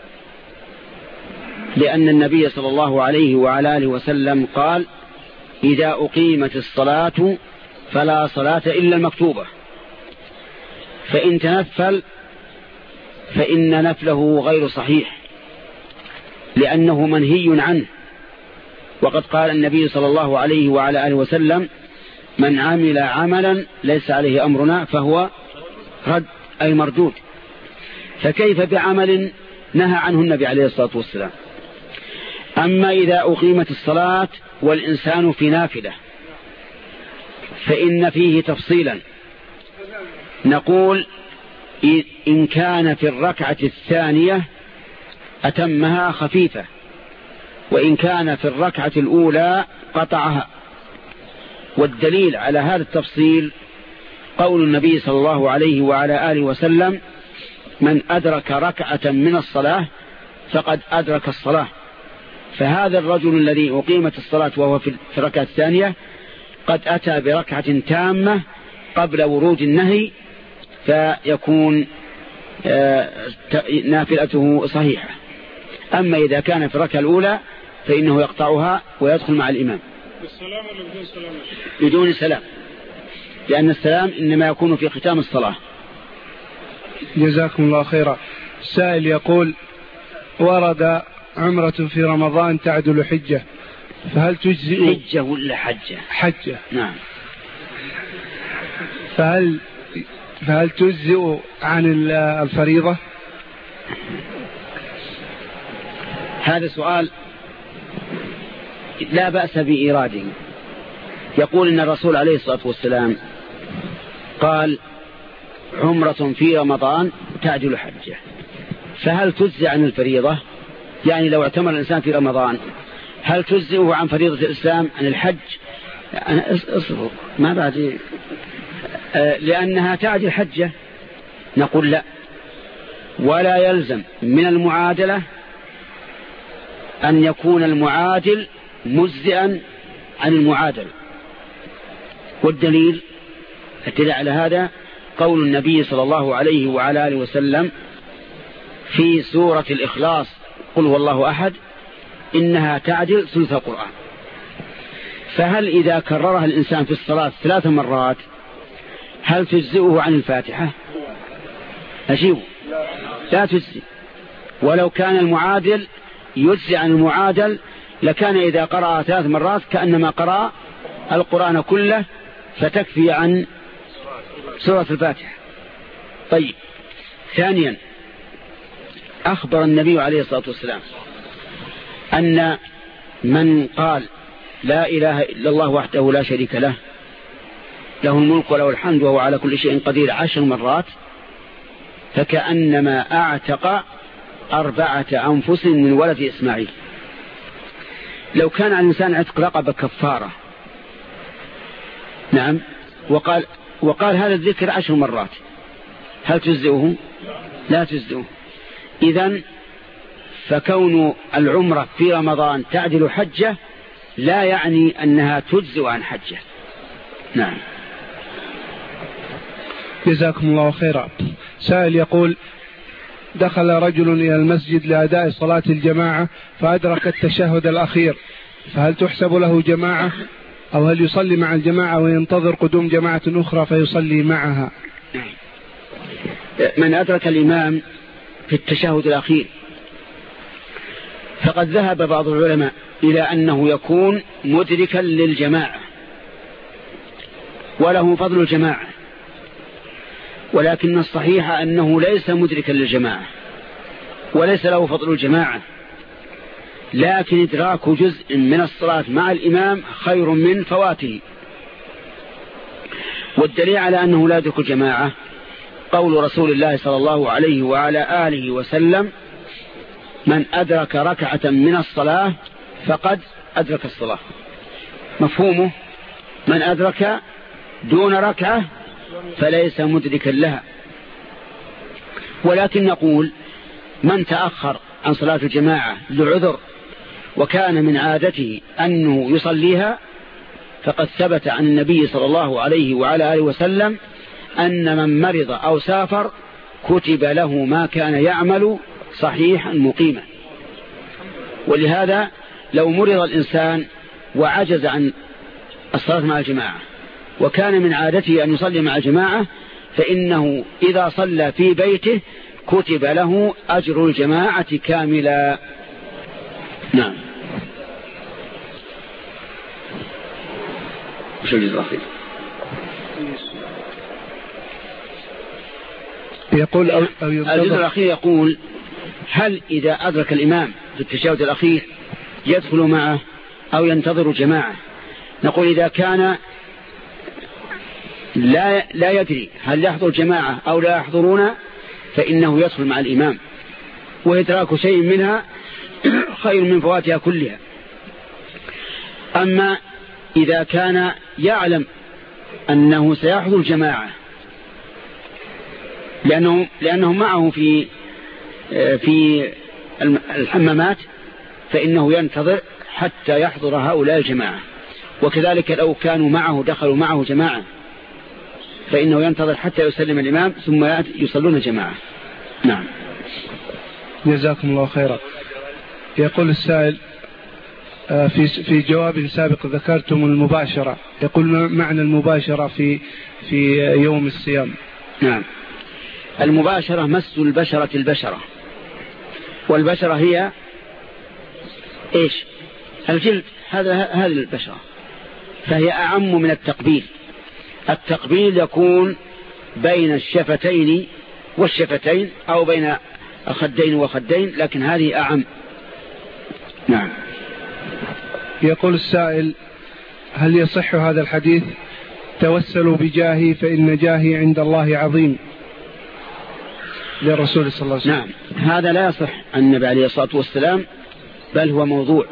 A: لأن النبي صلى الله عليه وعلى آله وسلم قال إذا أقيمت الصلاة فلا صلاة إلا المكتوبة، فإن تنفل فإن نفله غير صحيح لأنه منهي عنه. وقد قال النبي صلى الله عليه وعلى آله وسلم من عمل عملا ليس عليه أمرنا فهو رد أي مردود. فكيف بعمل نهى عنه النبي عليه الصلاة والسلام؟ أما إذا أقيمت الصلاة والإنسان في نافلة فإن فيه تفصيلا. نقول إن كان في الركعة الثانية أتمها خفيفة، وإن كان في الركعة الأولى قطعها. والدليل على هذا التفصيل قول النبي صلى الله عليه وعلى آله وسلم: من أدرك ركعة من الصلاة فقد أدرك الصلاة. فهذا الرجل الذي أقيمت الصلاة وهو في الركعة الثانية قد أتى بركعة تامة قبل ورود النهي، فيكون نافلته صحيحة. أما إذا كان في الركعة الأولى فإنه يقطعها ويدخل مع الإمام.
B: بالسلام ولا بدون سلام؟
A: بدون سلام، لأن السلام إنما يكون في ختام الصلاة.
B: جزاكم الله خيرا. سائل يقول: ورد عمرة في رمضان تعدل حجة، فهل تجزئ؟
A: حجة ولا حجة؟
B: حجة.
A: نعم.
B: فهل فهل تجزئ عن الفريضة؟
A: هذا سؤال لا بأس بإيراده. يقول إن الرسول عليه الصلاة والسلام قال: عمرة في رمضان تعدل حجة، فهل تجزئ عن الفريضة؟ يعني لو اعتمر الإنسان في رمضان هل تجزئه عن فريضة الإسلام عن الحج؟ أنا أصبر ما بعد آه لأنها تعدل حجة. نقول لا، ولا يلزم من المعادلة أن يكون المعادل مجزئا عن المعادل. والدليل الدليل على هذا قول النبي صلى الله عليه وعلى آله وسلم في سورة الإخلاص: قل هو الله أحد إنها تعدل ثلث القرآن. فهل إذا كررها الإنسان في الصلاة ثلاث مرات هل تجزئه عن الفاتحة؟ أجيب: لا تجزئ. ولو كان المعادل يجزئ عن المعادل لكان إذا قرأ ثلاث مرات كأنما قرأ القرآن كله، فتكفي عن سورة الفاتحة. طيب، ثانيا أخبر النبي عليه الصلاة والسلام أن من قال لا إله إلا الله وحده لا شريك له له الملك وله الحمد وهو على كل شيء قدير عشر مرات فكأنما أعتق أربعة أنفس من ولد إسماعيل. لو كان على الإنسان عتق رقبة كفارة، نعم، وقال وقال هذا الذكر عشر مرات، هل تجزئه؟ لا تجزئه. إذن فكون العمرة في رمضان تعدل حجة لا يعني أنها تجزئ عن حجة. نعم.
B: جزاكم الله خيرا. سائل يقول: دخل رجل إلى المسجد لأداء صلاة الجماعة فأدرك التشهد الأخير، فهل تحسب له جماعة أو هل يصلي مع الجماعة وينتظر قدوم جماعة أخرى فيصلي معها؟
A: من أدرك الإمام في التشهد الأخير فقد ذهب بعض العلماء إلى أنه يكون مدركا للجماعة وله فضل الجماعة، ولكن الصحيح أنه ليس مدركا للجماعة وليس له فضل الجماعة، لكن إدراك جزء من الصلاة مع الإمام خير من فواته. والدليل على أنه لا يدرك الجماعة قول رسول الله صلى الله عليه وعلى آله وسلم: من أدرك ركعة من الصلاة فقد أدرك الصلاة. مفهومه من أدرك دون ركعة فليس مدركا لها. ولكن نقول من تأخر عن صلاة الجماعة لعذر وكان من عادته أنه يصليها فقد ثبت عن النبي صلى الله عليه وعلى آله وسلم أن من مرض أو سافر كتب له ما كان يعمل صحيحا مقيما. ولهذا لو مرض الإنسان وعجز عن الصلاة مع الجماعة وكان من عادته أن يصلي مع الجماعة فإنه إذا صلى في بيته كتب له أجر الجماعة كاملا. نعم. وش الجزء الأخير؟
B: يقول أو أو
A: الجزء الأخير يقول هل إذا أدرك الإمام في التشهد الأخير يدخل معه أو ينتظر جماعة؟ نقول إذا كان لا لا يدري هل يحضر جماعة أو لا يحضرون فإنه يدخل مع الإمام، وإدراك شيء منها خير من فواتها كلها. أما إذا كان يعلم أنه سيحضر جماعة لأنه لأنهم معه في في الحمامات فإنه ينتظر حتى يحضر هؤلاء الجماعة، وكذلك لو كانوا معه دخلوا معه جماعة فإنه ينتظر حتى يسلم الإمام ثم يصلون جماعة. نعم.
B: جزاكم الله خيرا. يقول السائل في في جواب سابق ذكرتم المباشرة، يقول ما معنى المباشرة في في يوم الصيام؟
A: نعم، المباشرة مس البشرة البشرة، والبشرة هي إيش؟ الجلد، هذا هذه البشرة، فهي أعم من التقبيل. التقبيل يكون بين الشفتين والشفتين أو بين الخدين وخدين، لكن هذه أعم. نعم.
B: يقول السائل هل يصح هذا الحديث توسلوا بجاهي فإن جاهي عند الله عظيم للرسول صلى الله عليه وسلم؟
A: نعم، هذا لا يصح عن النبي عليه الصلاة والسلام، بل هو موضوع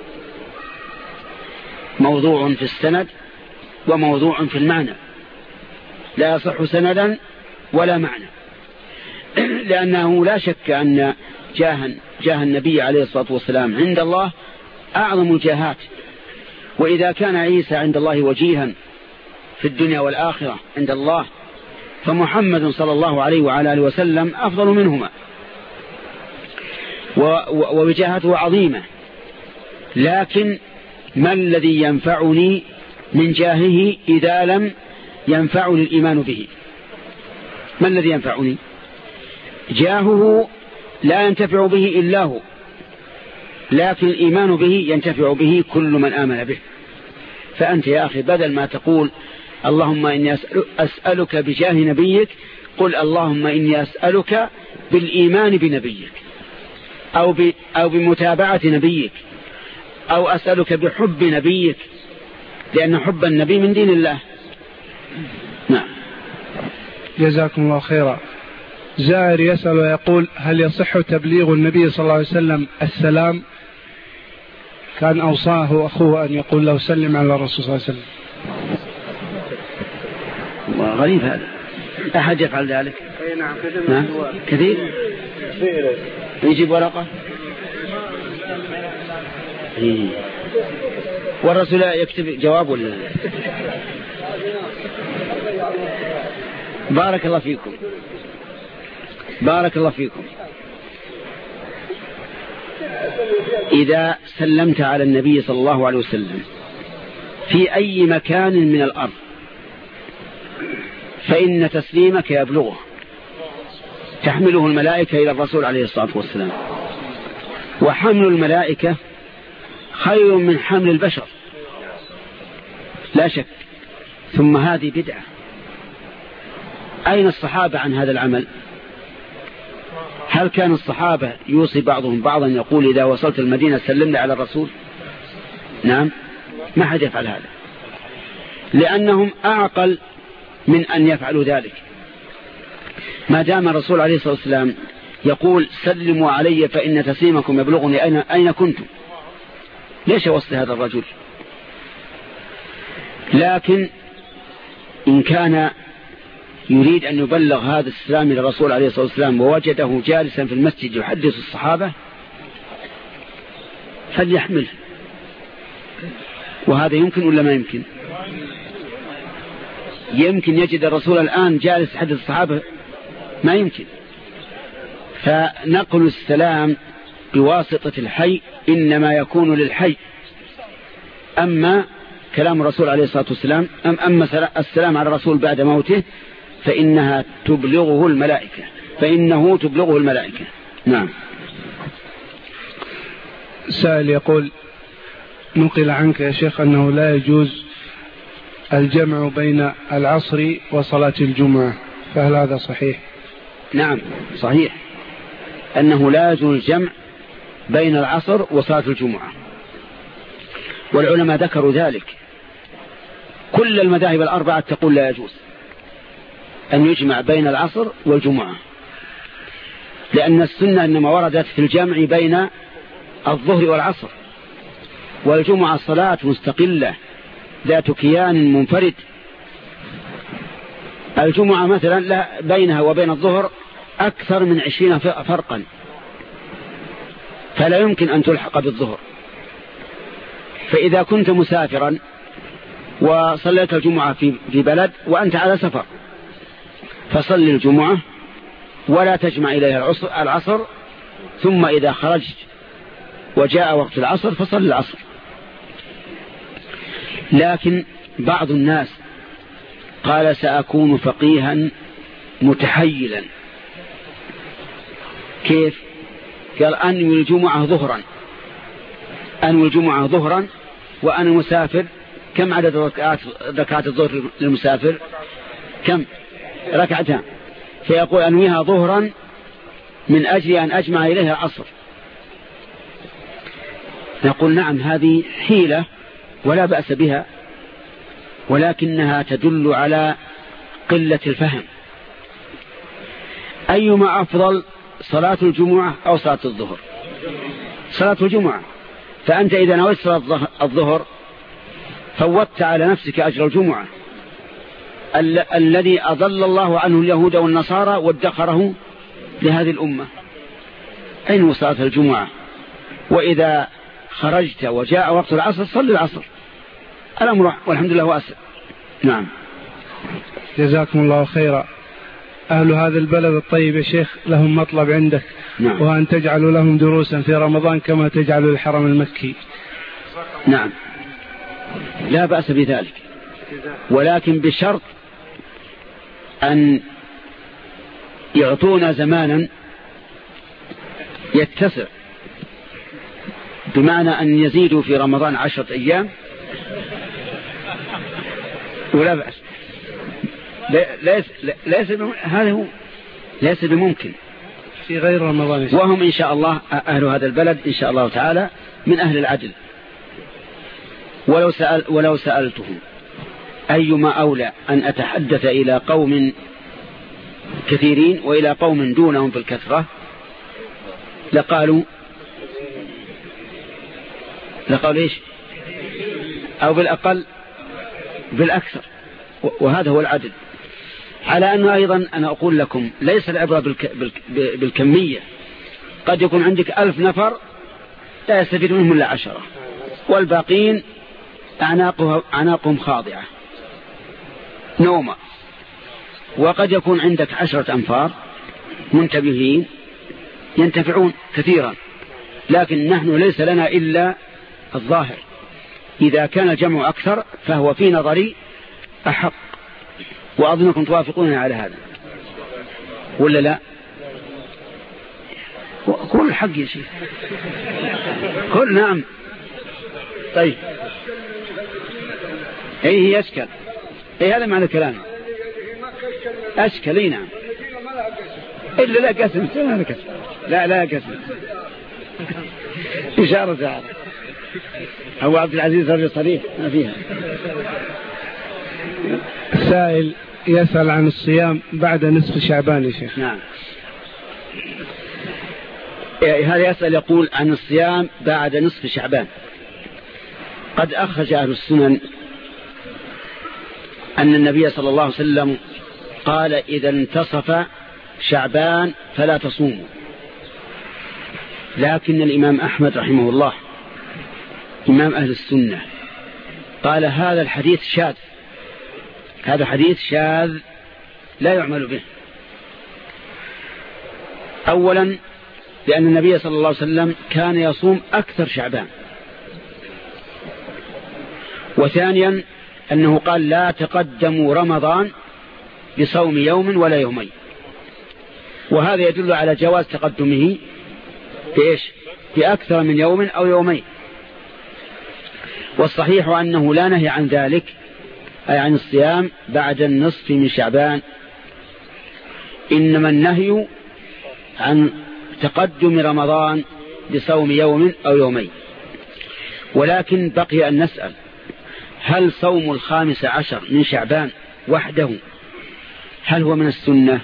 A: موضوع في السند وموضوع في المعنى، لا يصح سندا ولا معنى، لأنه لا شك أن جاه, جاه النبي عليه الصلاة والسلام عند الله أعظم الجاهات، وإذا كان عيسى عند الله وجيها في الدنيا والآخرة عند الله فمحمد صلى الله عليه وعلى آله وسلم أفضل منهما، ووجاهته عظيمة. لكن ما الذي ينفعني من جاهه إذا لم ينفعني الإيمان به؟ ما الذي ينفعني؟ جاهه لا ينتفع به إلا هو، لكن الإيمان به ينتفع به كل من آمن به. فأنت يا أخي بدل ما تقول اللهم إني أسألك بجاه نبيك، قل اللهم إني أسألك بالإيمان بنبيك، أو, أو بمتابعة نبيك، أو أسألك بحب نبيك، لأن حب النبي من دين الله. نعم.
B: جزاكم الله خيرا. زائر يسأل ويقول هل يصح تبليغ النبي صلى الله عليه وسلم السلام؟ كان أوصاه أخوه أن يقول له سلم على الرسول صلى الله عليه وسلم.
A: غريب هذا، أحد يفعل ذلك؟
B: نعم.
A: نعم. كثير يجيب ورقة إيه. والرسول يكتب جواب ولا؟ بارك الله فيكم، بارك الله فيكم. إذا سلمت على النبي صلى الله عليه وسلم في أي مكان من الأرض فإن تسليمك يبلغه، تحمله الملائكة إلى الرسول عليه الصلاة والسلام، وحمل الملائكة خير من حمل البشر لا شك. ثم هذه بدعة. أين الصحابة عن هذا العمل؟ هل كان الصحابة يوصي بعضهم بعضا يقول إذا وصلت المدينة سلمنا على الرسول؟ نعم، ما حد يفعل هذا، لأنهم أعقل من أن يفعلوا ذلك. ما دام الرسول عليه الصلاة والسلام يقول سلموا علي فإن تسليمكم يبلغني أين, أين كنتم، ليش وصل هذا الرجل؟ لكن إن كان يريد أن يبلغ هذا السلام إلى الرسول عليه الصلاة والسلام ووجده جالسا في المسجد يحدث الصحابة فليحمله. وهذا يمكن ولا ما يمكن؟ يمكن يجد الرسول الآن جالس يحدث الصحابة؟ ما يمكن. فنقل السلام بواسطة الحي إنما يكون للحي. أما كلام الرسول عليه الصلاة والسلام أم أما السلام على الرسول بعد موته فإنها تبلغه الملائكة، فإنه تبلغه الملائكة. نعم.
B: سائل يقول نقل عنك يا شيخ أنه لا يجوز الجمع بين العصر وصلاة الجمعة، فهل هذا صحيح؟
A: نعم صحيح، أنه لا يجوز الجمع بين العصر وصلاة الجمعة، والعلماء ذكروا ذلك. كل المذاهب الأربعة تقول لا يجوز أن يجمع بين العصر والجمعة، لأن السنة إنما وردت في الجمع بين الظهر والعصر، والجمعة صلاة مستقلة ذات كيان منفرد. الجمعة مثلا لا بينها وبين الظهر أكثر من عشرين فرقا، فلا يمكن أن تلحق بالظهر. فإذا كنت مسافرا وصليت الجمعة في بلد وأنت على سفر، فصل الجمعة ولا تجمع إليها العصر، ثم إذا خرجت وجاء وقت العصر فصل العصر. لكن بعض الناس قال سأكون فقيها متحيلا. كيف؟ قال أنوي الجمعة ظهرا، أنوي الجمعة ظهرا وأنا مسافر. كم عدد ركعات ركعات الظهر للمسافر؟ كم؟ ركعتان. فيقول أنويها ظهرا من أجل أن أجمع إليها العصر. نقول نعم هذه حيلة ولا بأس بها، ولكنها تدل على قلة الفهم. أيما أفضل، صلاة الجمعة أو صلاة الظهر؟ صلاة الجمعة. فأنت إذا نويت صلاة الظهر فوتت على نفسك أجر الجمعة ال الذي أضل الله عنه اليهود والنصارى وادخره لهذه الأمة. أين صلاة الجمعة؟ وإذا خرجت وجاء وقت العصر صل العصر، الأمر والحمد لله واسع. نعم.
B: جزاكم الله خيرا. أهل هذا البلد الطيب يا شيخ لهم مطلب عندك،
A: نعم.
B: وأن تجعلوا لهم دروسا في رمضان كما تجعلوا الحرم المكي.
A: نعم لا بأس بذلك، ولكن بشرط أن يعطونا زمانا يتسع، بمعنى أن يزيدوا في رمضان عشرة أيام ولا بأس. ليس ليس هذا هو ليس بممكن
B: في غير رمضان.
A: وهم إن شاء الله أهل هذا البلد إن شاء الله تعالى من أهل العدل. ولو سأل ولو سألتهم أيما أولى أن أتحدث إلى قوم كثيرين وإلى قوم دونهم في الكثرة، لقالوا لقالوا إيش؟ أو بالأقل بالأكثر، وهذا هو العدل. على أنه أيضا أنا أقول لكم ليس العبرة بالك بالكمية. قد يكون عندك ألف نفر لا يستفيد منهم إلا عشرة، والباقين أعناقهم خاضعة نوما. وقد يكون عندك عشرة أنفار منتبهين ينتفعون كثيرا، لكن نحن ليس لنا إلا الظاهر. إذا كان الجمع أكثر فهو في نظري أحق، وأظنكم توافقون على هذا ولا لا؟ كل الحق يا شيخ، كل نعم. طيب ايه هي أشكل، ايه هذا معنى كلامي، أشكل. اي نعم، إلا لا قسم لا قسم لا لا قسم إشارة سعر. أبو عبد العزيز رجل صريح ما فيها.
B: سائل يسأل عن الصيام بعد نصف شعبان يا شيخ.
A: نعم هذا يسأل يقول عن الصيام بعد نصف شعبان. قد أخرج أهل السنن أن النبي صلى الله عليه وسلم قال إذا انتصف شعبان فلا تصوموا، لكن الإمام أحمد رحمه الله إمام أهل السنة قال هذا الحديث شاذ، هذا حديث شاذ لا يعمل به. أولا لأن النبي صلى الله عليه وسلم كان يصوم أكثر شعبان، وثانيا أنه قال لا تقدموا رمضان بصوم يوم ولا يومين، وهذا يدل على جواز تقدمه بإيش؟ بأكثر من يوم أو يومين. والصحيح أنه لا نهي عن ذلك، أي عن الصيام بعد النصف من شعبان، إنما النهي عن تقدم رمضان بصوم يوم أو يومين. ولكن بقي أن نسأل: هل صوم الخامس عشر من شعبان وحده هل هو من السنة؟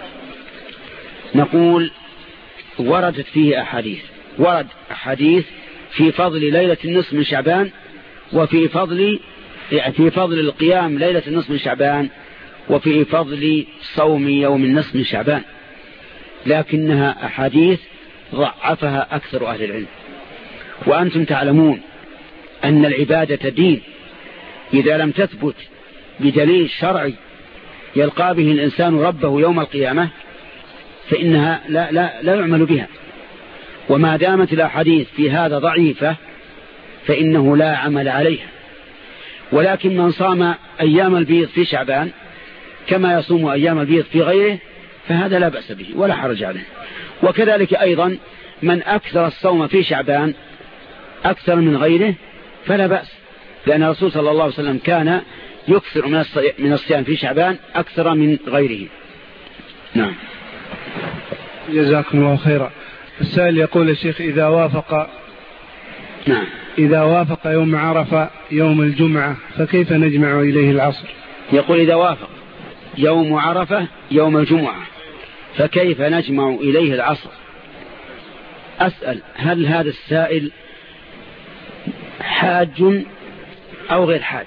A: نقول: وردت فيه أحاديث، ورد أحاديث في فضل ليلة النصف من شعبان، وفي فضل في فضل القيام ليلة النصف من شعبان، وفي فضل صوم يوم النصف من شعبان، لكنها أحاديث ضعفها أكثر أهل العلم. وأنتم تعلمون أن العبادة دين، إذا لم تثبت بدليل شرعي يلقى به الإنسان ربه يوم القيامة فإنها لا, لا, لا يعمل بها. وما دامت الأحاديث في هذا ضعيفة فإنه لا عمل عليها. ولكن من صام أيام البيض في شعبان كما يصوم أيام البيض في غيره فهذا لا بأس به ولا حرج عليه. وكذلك أيضا من أكثر الصوم في شعبان أكثر من غيره فلا بأس، لأن الرسول صلى الله عليه وسلم كان يكثر من الصيام في شعبان أكثر من غيره. نعم.
B: جزاكم الله خيرا. السائل يقول: الشيخ إذا وافق
A: نعم
B: إذا وافق يوم عرفة يوم الجمعة فكيف نجمع إليه العصر؟
A: يقول: إذا وافق يوم عرفة يوم الجمعة فكيف نجمع إليه العصر؟ أسأل: هل هذا السائل حاج أو غير حاج؟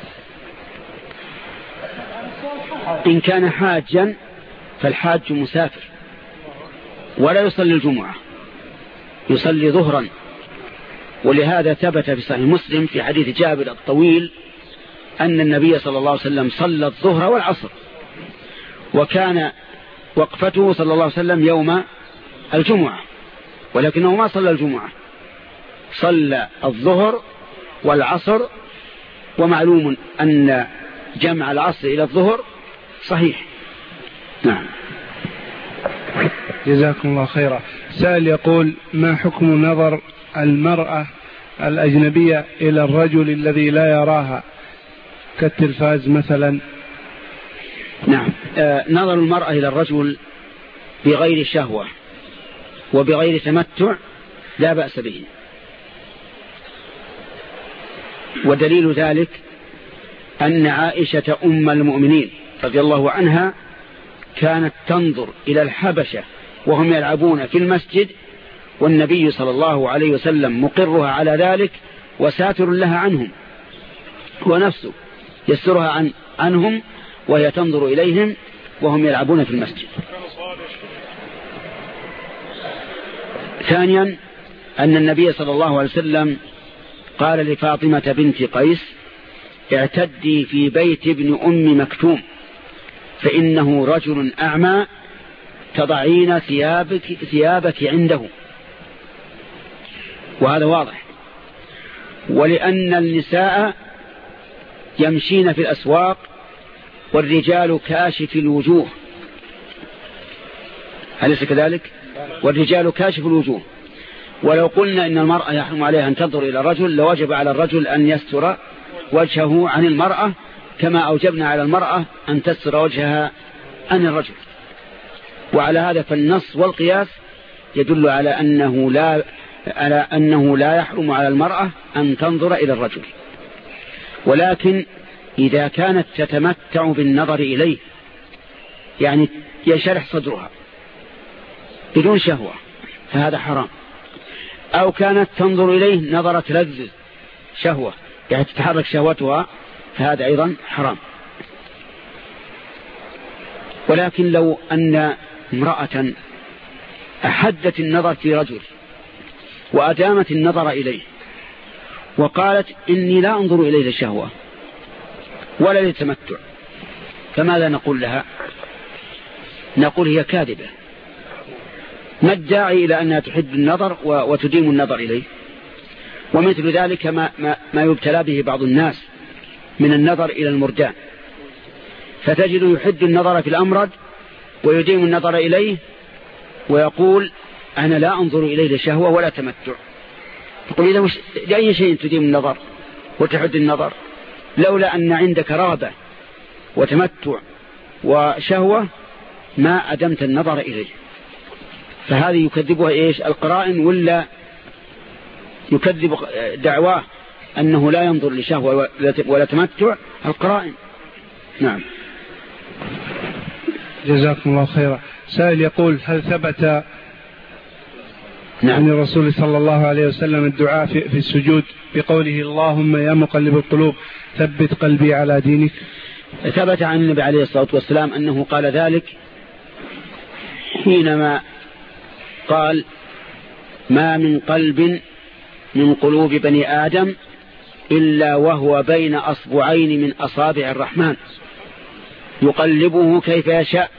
A: إن كان حاجا فالحاج مسافر ولا يصلي الجمعة، يصلي ظهرا. ولهذا ثبت في صحيح مسلم في حديث جابر الطويل أن النبي صلى الله عليه وسلم صلى الظهر والعصر، وكان وقفته صلى الله عليه وسلم يوم الجمعة، ولكنه ما صلى الجمعة، صلى الظهر والعصر. ومعلوم أن جمع العصر إلى الظهر صحيح. نعم.
B: جزاكم الله خيرا. سائل يقول: ما حكم نظر المرأة الأجنبية إلى الرجل الذي لا يراها كالتلفاز مثلا؟
A: نعم. آه نظر المرأة إلى الرجل بغير شهوة وبغير تمتع لا بأس به، ودليل ذلك أن عائشة أم المؤمنين رضي الله عنها كانت تنظر إلى الحبشة وهم يلعبون في المسجد، والنبي صلى الله عليه وسلم مقرها على ذلك وساتر لها عنهم، ونفسه يسترها عن عنهم وهي تنظر إليهم وهم يلعبون في المسجد. ثانيا أن النبي صلى الله عليه وسلم قال لفاطمة بنت قيس: اعتدي في بيت ابن أم مكتوم فإنه رجل أعمى تضعين ثيابك, ثيابك عنده. وهذا واضح. ولأن النساء يمشين في الأسواق والرجال كاشف الوجوه، أليس كذلك؟ والرجال كاشف الوجوه. ولو قلنا إن المرأة يحرم عليها أن تنظر إلى الرجل لوجب على الرجل أن يستر وجهه عن المرأة كما أوجبنا على المرأة أن تستر وجهها عن الرجل. وعلى هذا فالنص والقياس يدل على أنه لا على أنه لا يحرم على المرأة أن تنظر إلى الرجل، ولكن إذا كانت تتمتع بالنظر إليه، يعني يشرح صدرها بدون شهوة، فهذا حرام. أو كانت تنظر إليه نظرة لذة شهوة، يعني تتحرك شهوتها، فهذا أيضا حرام. ولكن لو أن امرأة أحدت النظر في رجل وأدامت النظر إليه وقالت: إني لا أنظر إليه للشهوة ولا للتمتع، فماذا نقول لها؟ نقول هي كاذبة. ما الداعي إلى أنها تحد النظر وتديم النظر إليه؟ ومثل ذلك ما, ما, ما يبتلى به بعض الناس من النظر إلى المردان، فتجد يحد النظر في الأمرد ويديم النظر إليه ويقول: أنا لا أنظر إليه لشهوة ولا تمتع. تقول: إذا مش لأي شيء تديم النظر وتحد النظر؟ لولا أن عندك رغبة وتمتع وشهوة ما أدمت النظر إليه. فهذه يكذبها إيش؟ القرائن، ولا يكذب دعواه أنه لا ينظر لشهوة ولا تمتع؟ القرائن. نعم.
B: جزاكم الله خيرا. سائل يقول: هل ثبت
A: نعم.
B: عن الرسول صلى الله عليه وسلم الدعاء في, في السجود بقوله: اللهم يا مقلب القلوب ثبت قلبي على دينك؟
A: ثبت عن النبي عليه الصلاة والسلام أنه قال ذلك حينما قال: ما من قلب من قلوب بني آدم إلا وهو بين أصبعين من أصابع الرحمن يقلبه كيف يشاء.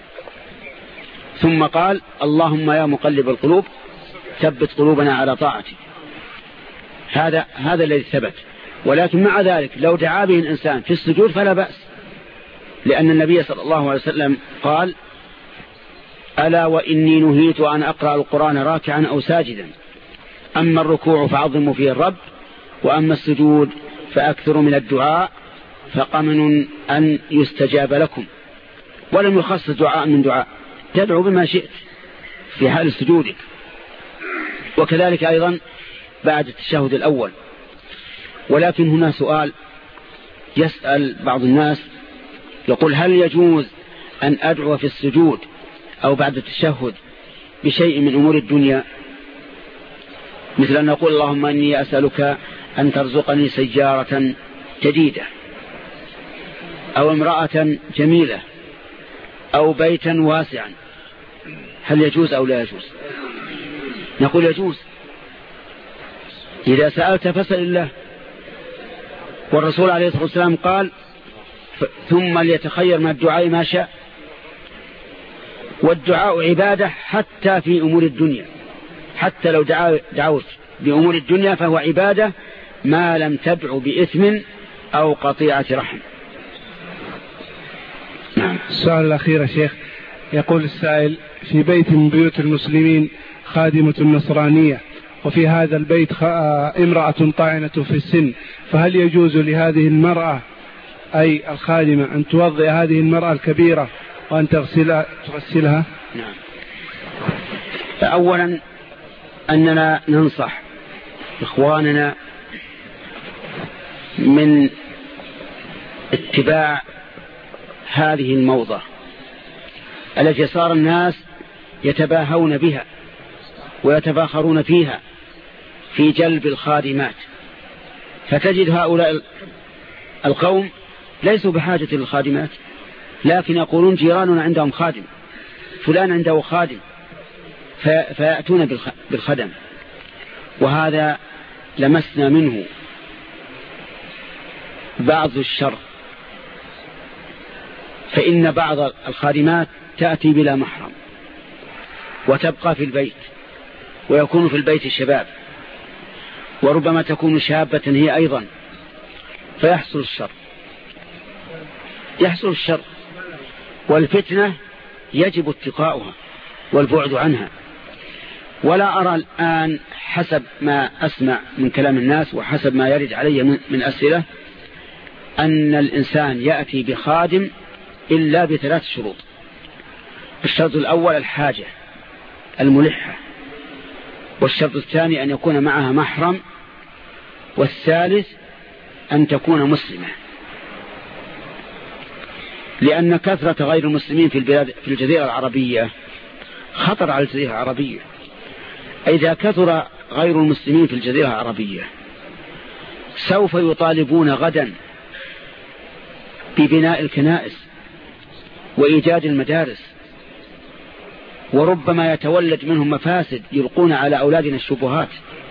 A: ثم قال: اللهم يا مقلب القلوب ثبت قلوبنا على طاعتك. هذا هذا الذي ثبت. ولكن مع ذلك لو دعا به الإنسان في السجود فلا بأس، لأن النبي صلى الله عليه وسلم قال: ألا وإني نهيت أن أقرأ القرآن راكعا أو ساجدا، أما الركوع فعظموا فيه الرب، وأما السجود فأكثروا من الدعاء فقمن أن يستجاب لكم. ولم يخصص دعاء من دعاء، تدعو بما شئت في حال سجودك. وكذلك أيضا بعد التشهد الأول. ولكن هنا سؤال يسأل بعض الناس يقول: هل يجوز أن أدعو في السجود أو بعد التشهد بشيء من أمور الدنيا، مثل أن نقول: اللهم إني أسألك أن ترزقني سيارة جديدة أو امرأة جميلة أو بيتا واسعا، هل يجوز أو لا يجوز؟ نقول يجوز. إذا سألت فاسأل الله، والرسول عليه الصلاة والسلام قال: ثم ليتخير من الدعاء ما شاء. والدعاء عبادة حتى في أمور الدنيا، حتى لو دعوت بأمور الدنيا فهو عبادة ما لم تدعو بإثم أو قطيعة رحم.
B: نعم. السؤال الأخير يا شيخ، يقول السائل: في بيت من بيوت المسلمين خادمة نصرانية، وفي هذا البيت امرأة طاعنة في السن، فهل يجوز لهذه المرأة أي الخادمة أن توضئ هذه المرأة الكبيرة وأن تغسلها, تغسلها؟
A: نعم. فأولا أننا ننصح إخواننا من اتباع هذه الموضة التي صار الناس يتباهون بها ويتفاخرون فيها في جلب الخادمات. فتجد هؤلاء القوم ليسوا بحاجة للخادمات، لكن يقولون جيراننا عندهم خادم، فلان عنده خادم، فيأتون بالخدم. وهذا لمسنا منه بعض الشر، فإن بعض الخادمات تأتي بلا محرم وتبقى في البيت، ويكون في البيت الشباب، وربما تكون شابة هي أيضا، فيحصل الشر يحصل الشر والفتنة يجب اتقاؤها والبعد عنها. ولا أرى الآن حسب ما أسمع من كلام الناس وحسب ما يرد علي من أسئلة أن الإنسان يأتي بخادم إلا بثلاث شروط. الشرط الأول الحاجة الملحة، والشرط الثاني أن يكون معها محرم، والثالث أن تكون مسلمة، لأن كثرة غير المسلمين في البلاد في الجزيرة العربية خطر على الجزيرة العربية. إذا كثر غير المسلمين في الجزيرة العربية سوف يطالبون غدا ببناء الكنائس وإيجاد المدارس، وربما يتولد منهم مفاسد يلقون على أولادنا الشبهات،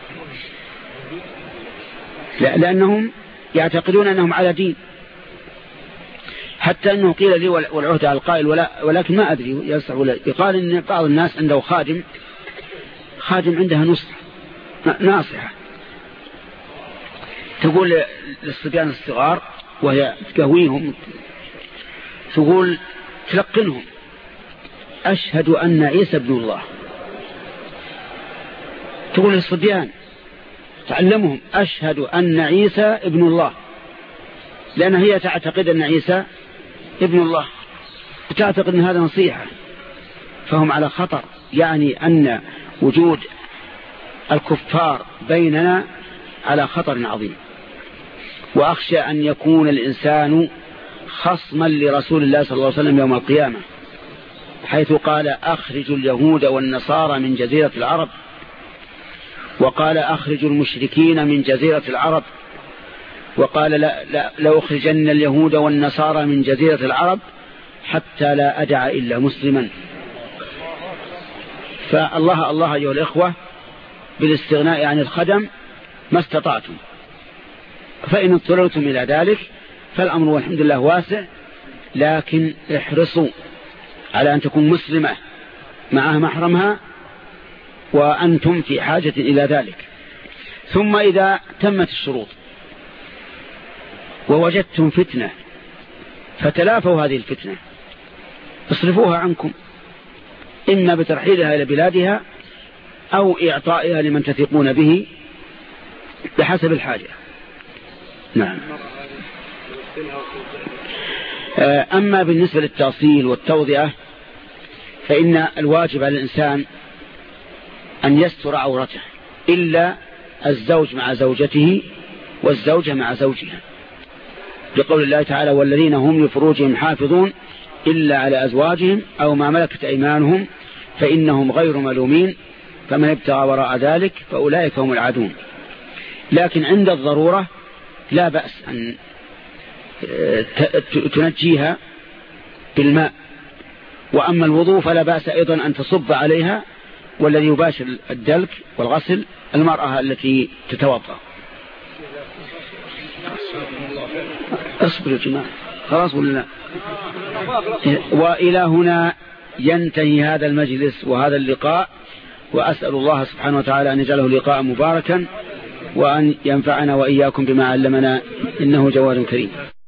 A: لأنهم يعتقدون أنهم على دين. حتى أنه قيل لي والعهد على القائل ولكن ما أدري يصح ولا، يقال أن بعض الناس عنده خادم خادم عندها نصح ناصحة، تقول للصبيان الصغار وهي تقويهم، تقول تلقنهم: أشهد أن عيسى ابن الله. تقول للصبيان تعلمهم: أشهد أن عيسى ابن الله. لأن هي تعتقد أن عيسى ابن الله، وتعتقد أن هذا نصيحة، فهم على خطر. يعني أن وجود الكفار بيننا على خطر عظيم. وأخشى أن يكون الإنسان خصما لرسول الله صلى الله عليه وسلم يوم القيامة، حيث قال أخرج اليهود والنصارى من جزيرة العرب، وقال أخرج المشركين من جزيرة العرب، وقال لا لا لأخرجن اليهود والنصارى من جزيرة العرب حتى لا أدع إلا مسلما. فالله الله أيها الإخوة بالاستغناء عن الخدم ما استطعتم، فإن اضطررتم إلى ذلك فالأمر والحمد لله واسع، لكن احرصوا على أن تكون مسلمة معها محرمها وأنتم في حاجة إلى ذلك. ثم إذا تمت الشروط ووجدتم فتنة فتلافوا هذه الفتنة، اصرفوها عنكم، إما بترحيلها إلى بلادها أو إعطائها لمن تثقون به بحسب الحاجة. نعم. أما بالنسبة للتأصيل والتوضئة فإن الواجب على الإنسان أن يستر عورته، إلا الزوج مع زوجته والزوجة مع زوجها، لقول الله تعالى والذين هم لفروجهم حافظون إلا على أزواجهم أو ما ملكت أيمانهم فإنهم غير ملومين فمن ابتغى وراء ذلك فأولئك هم العادون. لكن عند الضرورة لا بأس أن تنجيها بالماء، وأما الوضوء فلا بأس أيضا أن تصب عليها، والذي يباشر الدلك والغسل المرأة التي تتوضأ. اصبروا يا جماعة خلاص ولا لا؟ وإلى هنا ينتهي هذا المجلس وهذا اللقاء، وأسأل الله سبحانه وتعالى أن يجعله لقاء مباركا وأن ينفعنا وإياكم بما علمنا، إنه جواد كريم.